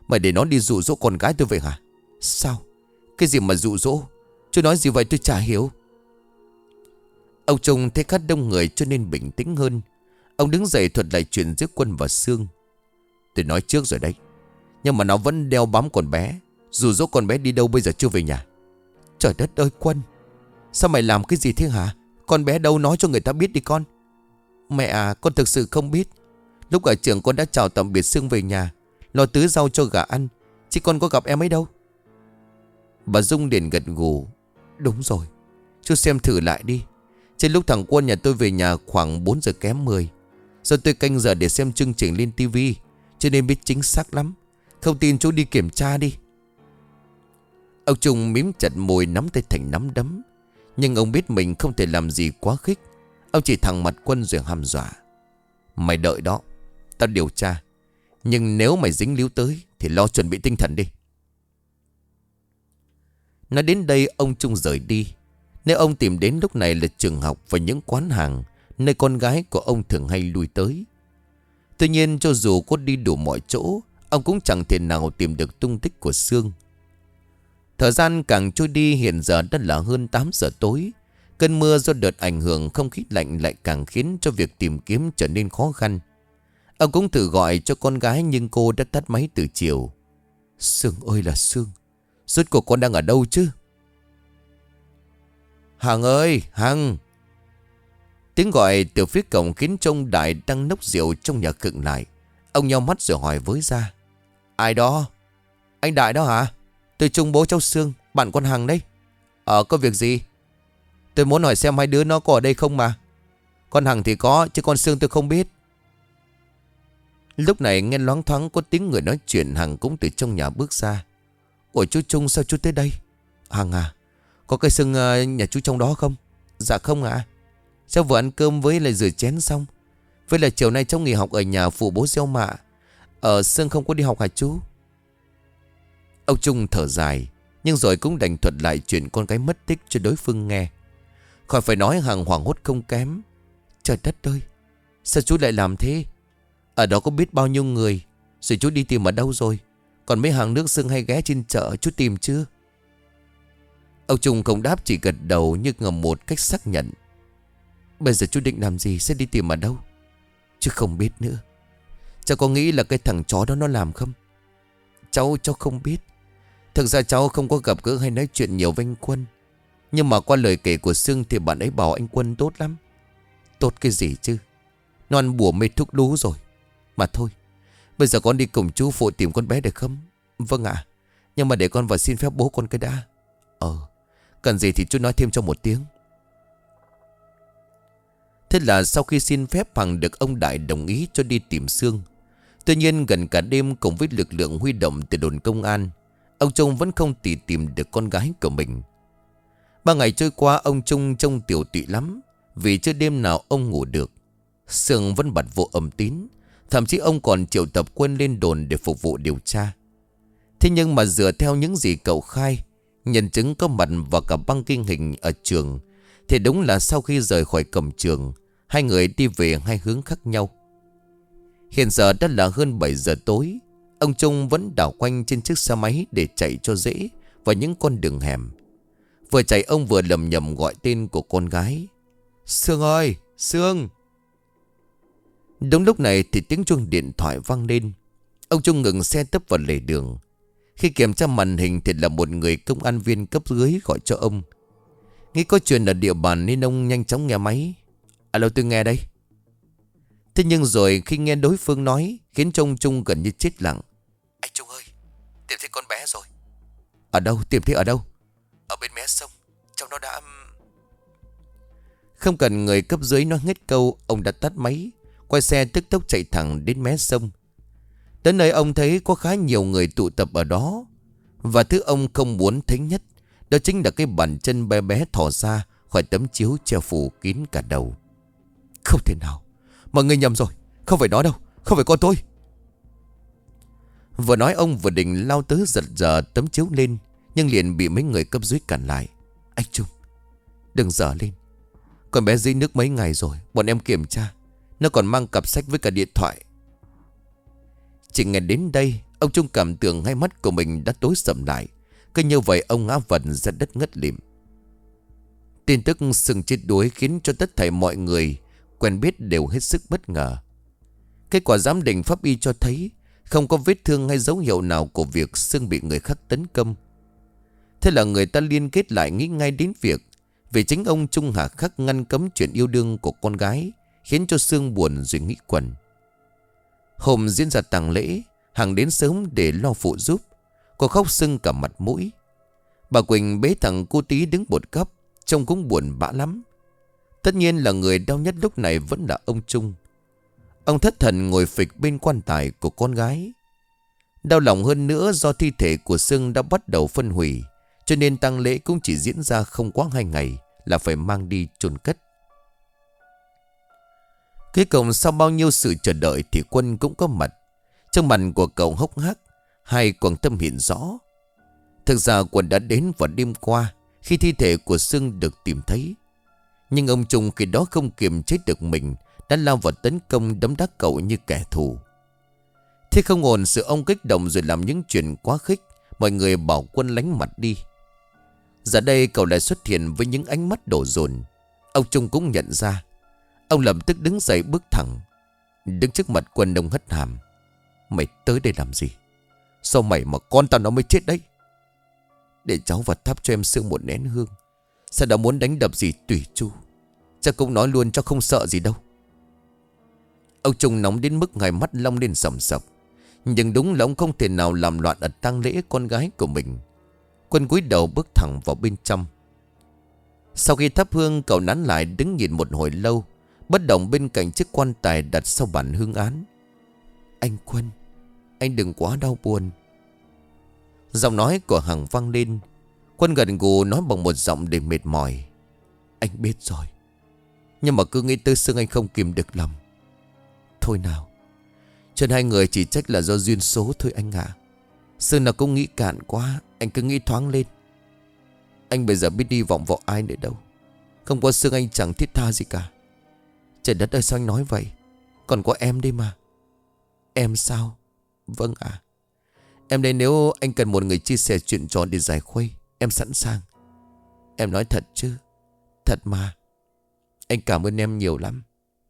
Mày để nó đi dụ dỗ con gái tôi vậy hả? Sao? Cái gì mà dụ dỗ? Chú nói gì vậy tôi chả hiểu. Ông Trung thấy khá đông người cho nên bình tĩnh hơn. Ông đứng dậy thuật lại chuyện giữa Quân và Sương. Tôi nói trước rồi đấy, nhưng mà nó vẫn đeo bám con bé. Dụ dỗ con bé đi đâu bây giờ chưa về nhà? Trời đất ơi Quân, sao mày làm cái gì thế hả? Con bé đâu, nói cho người ta biết đi con. Mẹ à, con thực sự không biết. Lúc ở trường con đã chào tạm biệt Sương về nhà, lo tứ rau cho gà ăn, chứ con có gặp em ấy đâu. Bà Dung liền gật gù. Đúng rồi, chú xem thử lại đi. Trên lúc thằng Quân nhà tôi về nhà khoảng bốn giờ kém mười. Giờ tôi canh giờ để xem chương trình lên tivi, cho nên biết chính xác lắm. Không tin chú đi kiểm tra đi. Ông Trung mím chặt môi, nắm tay thành nắm đấm. Nhưng ông biết mình không thể làm gì quá khích. Ông chỉ thẳng mặt Quân rồi hăm dọa. Mày đợi đó, tao điều tra. Nhưng nếu mày dính líu tới thì lo chuẩn bị tinh thần đi. Nói đến đây ông Trung rời đi. Nơi ông tìm đến lúc này là trường học và những quán hàng nơi con gái của ông thường hay lui tới. Tuy nhiên cho dù có đi đủ mọi chỗ, ông cũng chẳng thể nào tìm được tung tích của Sương. Thời gian càng trôi đi, hiện giờ đã là hơn tám giờ tối. Cơn mưa do đợt ảnh hưởng không khí lạnh lại càng khiến cho việc tìm kiếm trở nên khó khăn. Ông cũng thử gọi cho con gái nhưng cô đã tắt máy từ chiều. Sương ơi là Sương, rốt cuộc con đang ở đâu chứ? Hằng ơi, Hằng! Tiếng gọi từ phía cổng khiến trông Đại đang nốc rượu trong nhà khựng lại. Ông nheo mắt rồi hỏi với ra. Ai đó? Anh Đại đó hả? Tôi Trung, bố cháu Sương, bạn con Hằng đấy. Ờ, có việc gì? Tôi muốn hỏi xem hai đứa nó có ở đây không mà. Con Hằng thì có, chứ con Sương tôi không biết. Lúc này nghe loáng thoáng có tiếng người nói chuyện. Hằng cũng từ trong nhà bước ra. Ủa chú Trung, sao chú tới đây? Hằng à, có cái Sương uh, nhà chú trong đó không? Dạ không ạ. À. Cháu vừa ăn cơm với lại rửa chén xong. Với là chiều nay cháu nghỉ học ở nhà phụ bố gieo mạ. Ở Sương không có đi học hả chú? Ông Trung thở dài, nhưng rồi cũng đành thuật lại chuyện con gái mất tích cho đối phương nghe. Khỏi phải nói, Hằng hoảng hốt không kém. Trời đất ơi, sao chú lại làm thế? Ở đó có biết bao nhiêu người. Rồi chú đi tìm ở đâu rồi? Còn mấy hàng nước Sương hay ghé trên chợ, chú tìm chưa? Ông Trung không đáp, chỉ gật đầu như ngầm một cách xác nhận. Bây giờ chú định làm gì, sẽ đi tìm ở đâu? Chứ không biết nữa. Cháu có nghĩ là cái thằng chó đó nó làm không? Cháu, cháu không biết. Thực ra cháu không có gặp gỡ hay nói chuyện nhiều với anh Quân. Nhưng mà qua lời kể của Sương thì bạn ấy bảo anh Quân tốt lắm. Tốt cái gì chứ? Nó ăn bùa mê thuốc lú rồi. Mà thôi, bây giờ con đi cùng chú phụ tìm con bé được không? Vâng ạ. À, nhưng mà để con vào xin phép bố con cái đã. Ờ, cần gì thì chú nói thêm cho một tiếng. Thế là sau khi xin phép, Hằng được ông Đại đồng ý cho đi tìm Sương. Tuy nhiên gần cả đêm cùng với lực lượng huy động từ đồn công an, ông Trung vẫn không tì tìm được con gái của mình. Ba ngày trôi qua, ông Trung trông tiểu tụy lắm, vì chưa đêm nào ông ngủ được. Sương vẫn bật vô âm tín. Thậm chí ông còn triệu tập Quân lên đồn để phục vụ điều tra. Thế nhưng mà dựa theo những gì cậu khai, nhân chứng có mặt và cả băng ghi hình ở trường, thì đúng là sau khi rời khỏi cổng trường, hai người đi về hai hướng khác nhau. Hiện giờ đã là hơn bảy giờ tối. Ông Trung vẫn đảo quanh trên chiếc xe máy để chạy cho dễ vào những con đường hẻm. Vừa chạy ông vừa lầm nhầm gọi tên của con gái. Sương ơi, Sương! Đúng lúc này thì tiếng chuông điện thoại vang lên. Ông Trung ngừng xe tấp vào lề đường. Khi kiểm tra màn hình thì là một người công an viên cấp dưới gọi cho ông. Nghĩ có chuyện ở địa bàn nên ông nhanh chóng nghe máy. Alo, tôi nghe đây. Thế nhưng rồi khi nghe đối phương nói, khiến cho ông Trung gần như chết lặng. Anh Trung ơi, tìm thấy con bé rồi. Ở đâu? Tìm thấy ở đâu? Ở bên mé sông. Trong nó đã... Không cần người cấp dưới nói hết câu, ông đã tắt máy, quay xe tức tốc chạy thẳng đến mé sông. Đến nơi ông thấy có khá nhiều người tụ tập ở đó. Và thứ ông không muốn thấy nhất, đó chính là cái bàn chân bé bé thò ra khỏi tấm chiếu che phủ kín cả đầu. Không thể nào, mọi người nhầm rồi. Không phải nó đâu, không phải con tôi. Vừa nói ông vừa định lao tới giật giật tấm chiếu lên, nhưng liền bị mấy người cấp dưới cản lại. Anh Trung, đừng dở lên. Con bé dưới nước mấy ngày rồi, bọn em kiểm tra, nó còn mang cặp sách với cả điện thoại. Chỉ nghe đến đây, Ông Trung cảm tưởng hai mắt của mình đã tối sầm lại. Cứ như vậy ông ngã vật ra đất ngất lịm. Tin tức Sưng chết đuối khiến cho tất thảy mọi người quen biết đều hết sức bất ngờ. Kết quả giám định pháp y cho thấy không có vết thương hay dấu hiệu nào của việc Sưng bị người khác tấn công. Thế là người ta liên kết lại nghĩ ngay đến việc vì chính ông Trung hà khắc ngăn cấm chuyện yêu đương của con gái, khiến cho Sương buồn rồi nghĩ quẩn. Hôm diễn ra tang lễ, Hằng đến sớm để lo phụ giúp. Cô khóc sưng cả mặt mũi. Bà Quỳnh bế thằng cô Tí đứng một góc, trông cũng buồn bã lắm. Tất nhiên là người đau nhất lúc này vẫn là ông Trung. Ông thất thần ngồi phịch bên quan tài của con gái. Đau lòng hơn nữa do thi thể của Sương đã bắt đầu phân hủy, cho nên tang lễ cũng chỉ diễn ra không quá hai ngày là phải mang đi chôn cất. Cuối cùng sau bao nhiêu sự chờ đợi thì Quân cũng có mặt. Trong mặt của cậu hốc hác, hai quầng tâm hiện rõ. Thực ra Quân đã đến vào đêm qua khi thi thể của Sương được tìm thấy. Nhưng ông Trung khi đó không kiềm chế được mình, đã lao vào tấn công đấm đá cậu như kẻ thù. Thế không ổn, sự ông kích động rồi làm những chuyện quá khích. Mọi người bảo Quân lánh mặt đi. Giờ đây cậu lại xuất hiện với những ánh mắt đổ dồn. Ông Trung cũng nhận ra. Ông lập tức đứng dậy bước thẳng. Đứng trước mặt Quân, ông hất hàm: "Mày tới đây làm gì? Sao mày mà con tao nó mới chết đấy?" "Để cháu vật thắp cho em Sương một nén hương. Sao đã muốn đánh đập gì tùy chu. Chắc cũng nói luôn cho không sợ gì đâu." Ông Trung nóng đến mức hai mắt long lên sầm sập. Nhưng đúng là ông không thể nào làm loạn ở tang lễ con gái của mình. Quân cúi đầu bước thẳng vào bên trong. Sau khi thắp hương, cậu nán lại đứng nhìn một hồi lâu, bất động bên cạnh chiếc quan tài đặt sau bản hương án. "Anh Quân, anh đừng quá đau buồn." Giọng nói của Hằng vang lên. Quân gần gù nói bằng một giọng đầy mệt mỏi: "Anh biết rồi, nhưng mà cứ nghĩ tới Sương anh không kìm được lòng. Thôi nào, chuyện hai người chỉ trách là do duyên số thôi anh ạ. À. Sương nào cũng nghĩ cạn quá, anh cứ nghĩ thoáng lên. Anh bây giờ biết đi vọng vào ai nữa đâu. Không có Sương anh chẳng thiết tha gì cả. Trời đất ơi, sao anh nói vậy? Còn có em đây mà." "Em sao?" "Vâng ạ à. Em đây, nếu anh cần một người chia sẻ chuyện trò để giải khuây, em sẵn sàng. Em nói thật chứ?" "Thật mà. Anh cảm ơn em nhiều lắm."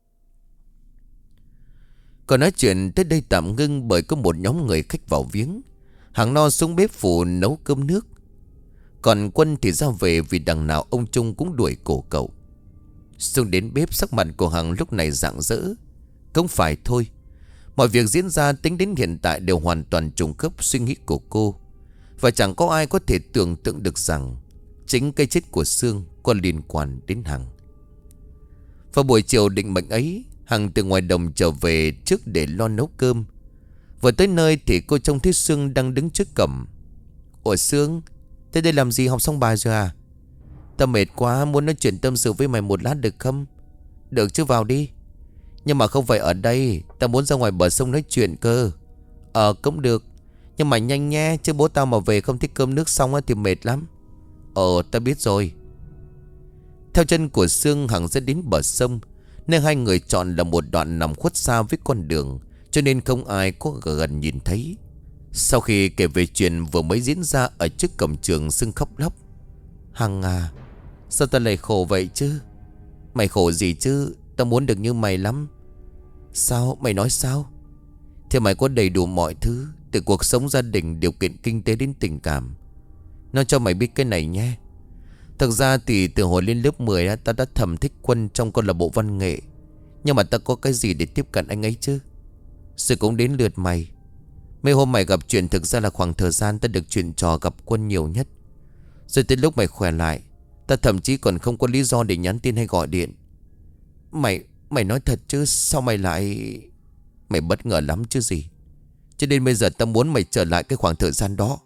Còn nói chuyện tới đây tạm ngưng bởi có một nhóm người khách vào viếng. Hằng no xuống bếp phụ nấu cơm nước. Còn Quân thì ra về vì đằng nào ông Trung cũng đuổi cổ cậu. Xuống đến bếp, sắc mặt của Hằng lúc này rạng rỡ. Không phải thôi, mọi việc diễn ra tính đến hiện tại đều hoàn toàn trùng khớp suy nghĩ của cô. Và chẳng có ai có thể tưởng tượng được rằng chính cái chết của Sương có liên quan đến Hằng. Vào buổi chiều định mệnh ấy, Hằng từ ngoài đồng trở về trước để lo nấu cơm. Vừa tới nơi thì cô trông thấy Sương đang đứng trước cổng. "Ủa Sương, thế đây làm gì, học xong bài rồi à? Tao mệt quá, muốn nói chuyện tâm sự với mày một lát được không?" "Được chứ, vào đi." "Nhưng mà không phải ở đây, tao muốn ra ngoài bờ sông nói chuyện cơ." "Ờ cũng được, nhưng mà nhanh nhé, chứ bố tao mà về không thích cơm nước xong thì mệt lắm." "Ờ tao biết rồi." Theo chân của Sương, Hằng sẽ đến bờ sông. Nên hai người chọn là một đoạn nằm khuất xa với con đường, cho nên không ai có gần nhìn thấy. Sau khi kể về chuyện vừa mới diễn ra ở trước cổng trường, Sương khóc lóc: "Hằng à, sao tao lại khổ vậy chứ?" "Mày khổ gì chứ, tao muốn được như mày lắm." "Sao, mày nói sao?" "Thì mày có đầy đủ mọi thứ, từ cuộc sống gia đình, điều kiện kinh tế đến tình cảm. Nói cho mày biết cái này nhé. Thực ra thì từ hồi lên lớp mười á, tao đã thầm thích Quân trong câu lạc bộ văn nghệ. Nhưng mà tao có cái gì để tiếp cận anh ấy chứ? Rồi cũng đến lượt mày. Mấy hôm mày gặp chuyện thực ra là khoảng thời gian tao được chuyện trò gặp Quân nhiều nhất. Rồi tới lúc mày khỏe lại, tao thậm chí còn không có lý do để nhắn tin hay gọi điện. Mày, mày nói thật chứ, sao mày lại... Mày bất ngờ lắm chứ gì. Cho nên bây giờ tao muốn mày trở lại cái khoảng thời gian đó."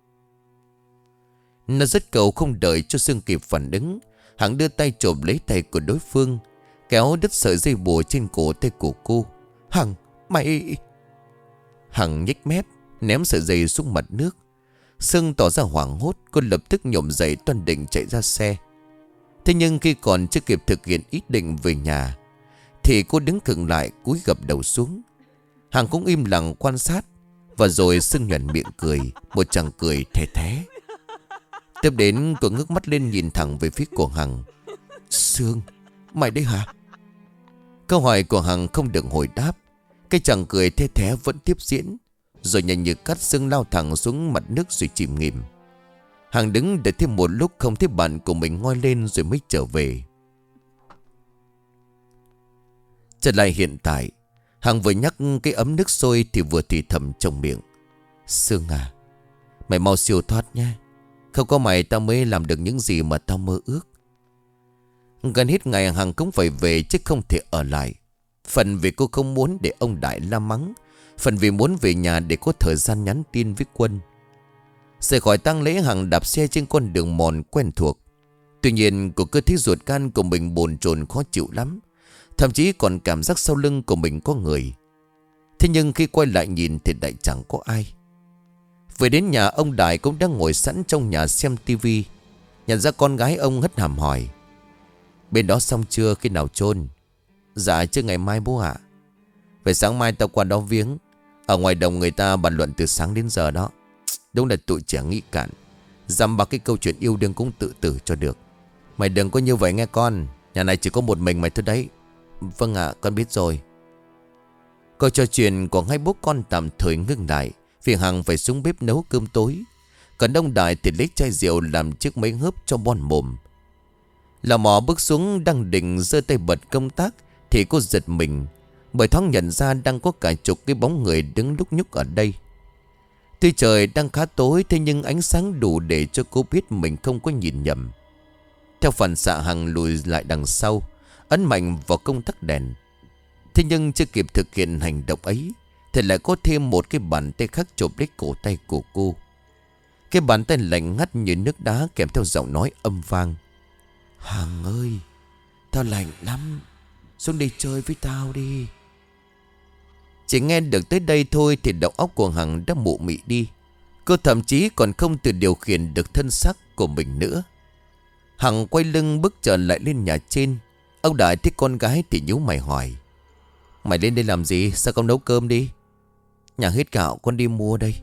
Nó rất cầu không đợi cho Sương kịp phản ứng, Hằng đưa tay chộp lấy tay của đối phương, kéo đứt sợi dây bùa trên cổ tay của cô. "Hằng, mày..." Hằng nhếch mép, ném sợi dây xuống mặt nước. Sương tỏ ra hoảng hốt, cô lập tức nhổm dậy toan định chạy ra xe. Thế nhưng khi còn chưa kịp thực hiện ý định về nhà thì cô đứng khựng lại, cúi gập đầu xuống. Hằng cũng im lặng quan sát. Và rồi Sương nhuận miệng cười, một chàng cười the thé. Tiếp đến cô ngước mắt lên nhìn thẳng về phía của Hằng. Sương, mày đây hả? Câu hỏi của Hằng không được hồi đáp. Cái chàng cười the thé vẫn tiếp diễn. Rồi nhanh như cắt, Sương lao thẳng xuống mặt nước rồi chìm nghỉm. Hằng đứng đợi thêm một lúc không thấy bạn của mình ngoi lên rồi mới trở về. Trở lại hiện tại, Hằng vừa nhắc cái ấm nước sôi thì vừa thì thầm trong miệng. Sương à, mày mau siêu thoát nha. Không có mày tao mới làm được những gì mà tao mơ ước. Gần hết ngày Hằng cũng phải về chứ không thể ở lại. Phần vì cô không muốn để ông Đại la mắng, phần vì muốn về nhà để có thời gian nhắn tin với Quân. Rời khỏi tang lễ, Hằng đạp xe trên con đường mòn quen thuộc. Tuy nhiên cô cứ thấy ruột gan của mình bồn chồn khó chịu lắm. Thậm chí còn cảm giác sau lưng của mình có người. Thế nhưng khi quay lại nhìn thì lại chẳng có ai. Về đến nhà, ông Đại cũng đang ngồi sẵn trong nhà xem tivi. Nhận ra con gái, ông hất hàm hỏi. Bên đó xong chưa, khi nào chôn? Dạ chưa, ngày mai bố ạ. Về sáng mai tao qua đó viếng. Ở ngoài đồng người ta bàn luận từ sáng đến giờ đó. Đúng là tụi trẻ nghĩ cạn. Dăm ba cái câu chuyện yêu đương cũng tự tử cho được. Mày đừng có như vậy nghe con. Nhà này chỉ có một mình mày thôi đấy. Vâng ạ, con biết rồi. Câu trò chuyện của hai bố con tạm thời ngưng lại vì Hằng phải xuống bếp nấu cơm tối. Còn ông Đại thì lấy chai rượu làm chiếc mấy hớp cho bon mồm. Lò mò bước xuống đang định giơ tay bật công tác thì cô giật mình, bởi thoáng nhận ra đang có cả chục cái bóng người đứng lúc nhúc ở đây. Tuy trời đang khá tối, thế nhưng ánh sáng đủ để cho cô biết mình không có nhìn nhầm. Theo phản xạ, Hằng lùi lại đằng sau, ấn mạnh vào công tắc đèn. Thế nhưng chưa kịp thực hiện hành động ấy thì lại có thêm một cái bàn tay khác chộp lấy cổ tay của cô. Cái bàn tay lạnh ngắt như nước đá, kèm theo giọng nói âm vang. Hằng ơi, tao lạnh lắm, xuống đây chơi với tao đi. Chỉ nghe được tới đây thôi thì đầu óc của Hằng đã mụ mị đi. Cô thậm chí còn không tự điều khiển được thân xác của mình nữa. Hằng quay lưng bước trở lại lên nhà trên. Ông Đại thấy con gái thì nhíu mày hỏi. Mày lên đây làm gì? Sao không nấu cơm đi? Nhà hết gạo, con đi mua đây.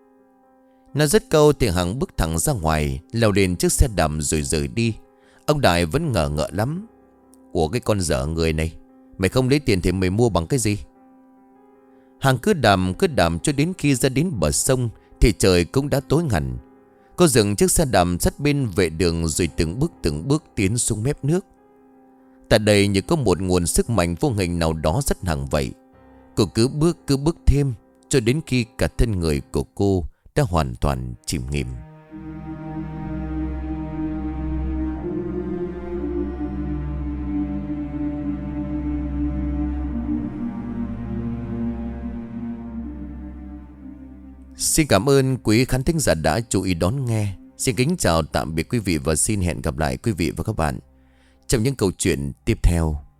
Nó dứt câu thì Hằng bước thẳng ra ngoài, leo lên chiếc xe đầm rồi rời đi. Ông Đại vẫn ngờ ngợ lắm. Ủa cái con dở người này, mày không lấy tiền thì mày mua bằng cái gì? Hằng cứ đàm cứ đàm cho đến khi ra đến bờ sông thì trời cũng đã tối hẳn. Cô dừng chiếc xe đầm sát bên vệ đường rồi từng bước từng bước tiến xuống mép nước. Tại đây như có một nguồn sức mạnh vô hình nào đó rất hằng vậy. Cô cứ bước cứ bước thêm cho đến khi cả thân người của cô đã hoàn toàn chìm nghỉm. Xin cảm ơn quý khán thính giả đã chú ý đón nghe. Xin kính chào tạm biệt quý vị và xin hẹn gặp lại quý vị và các bạn trong những câu chuyện tiếp theo.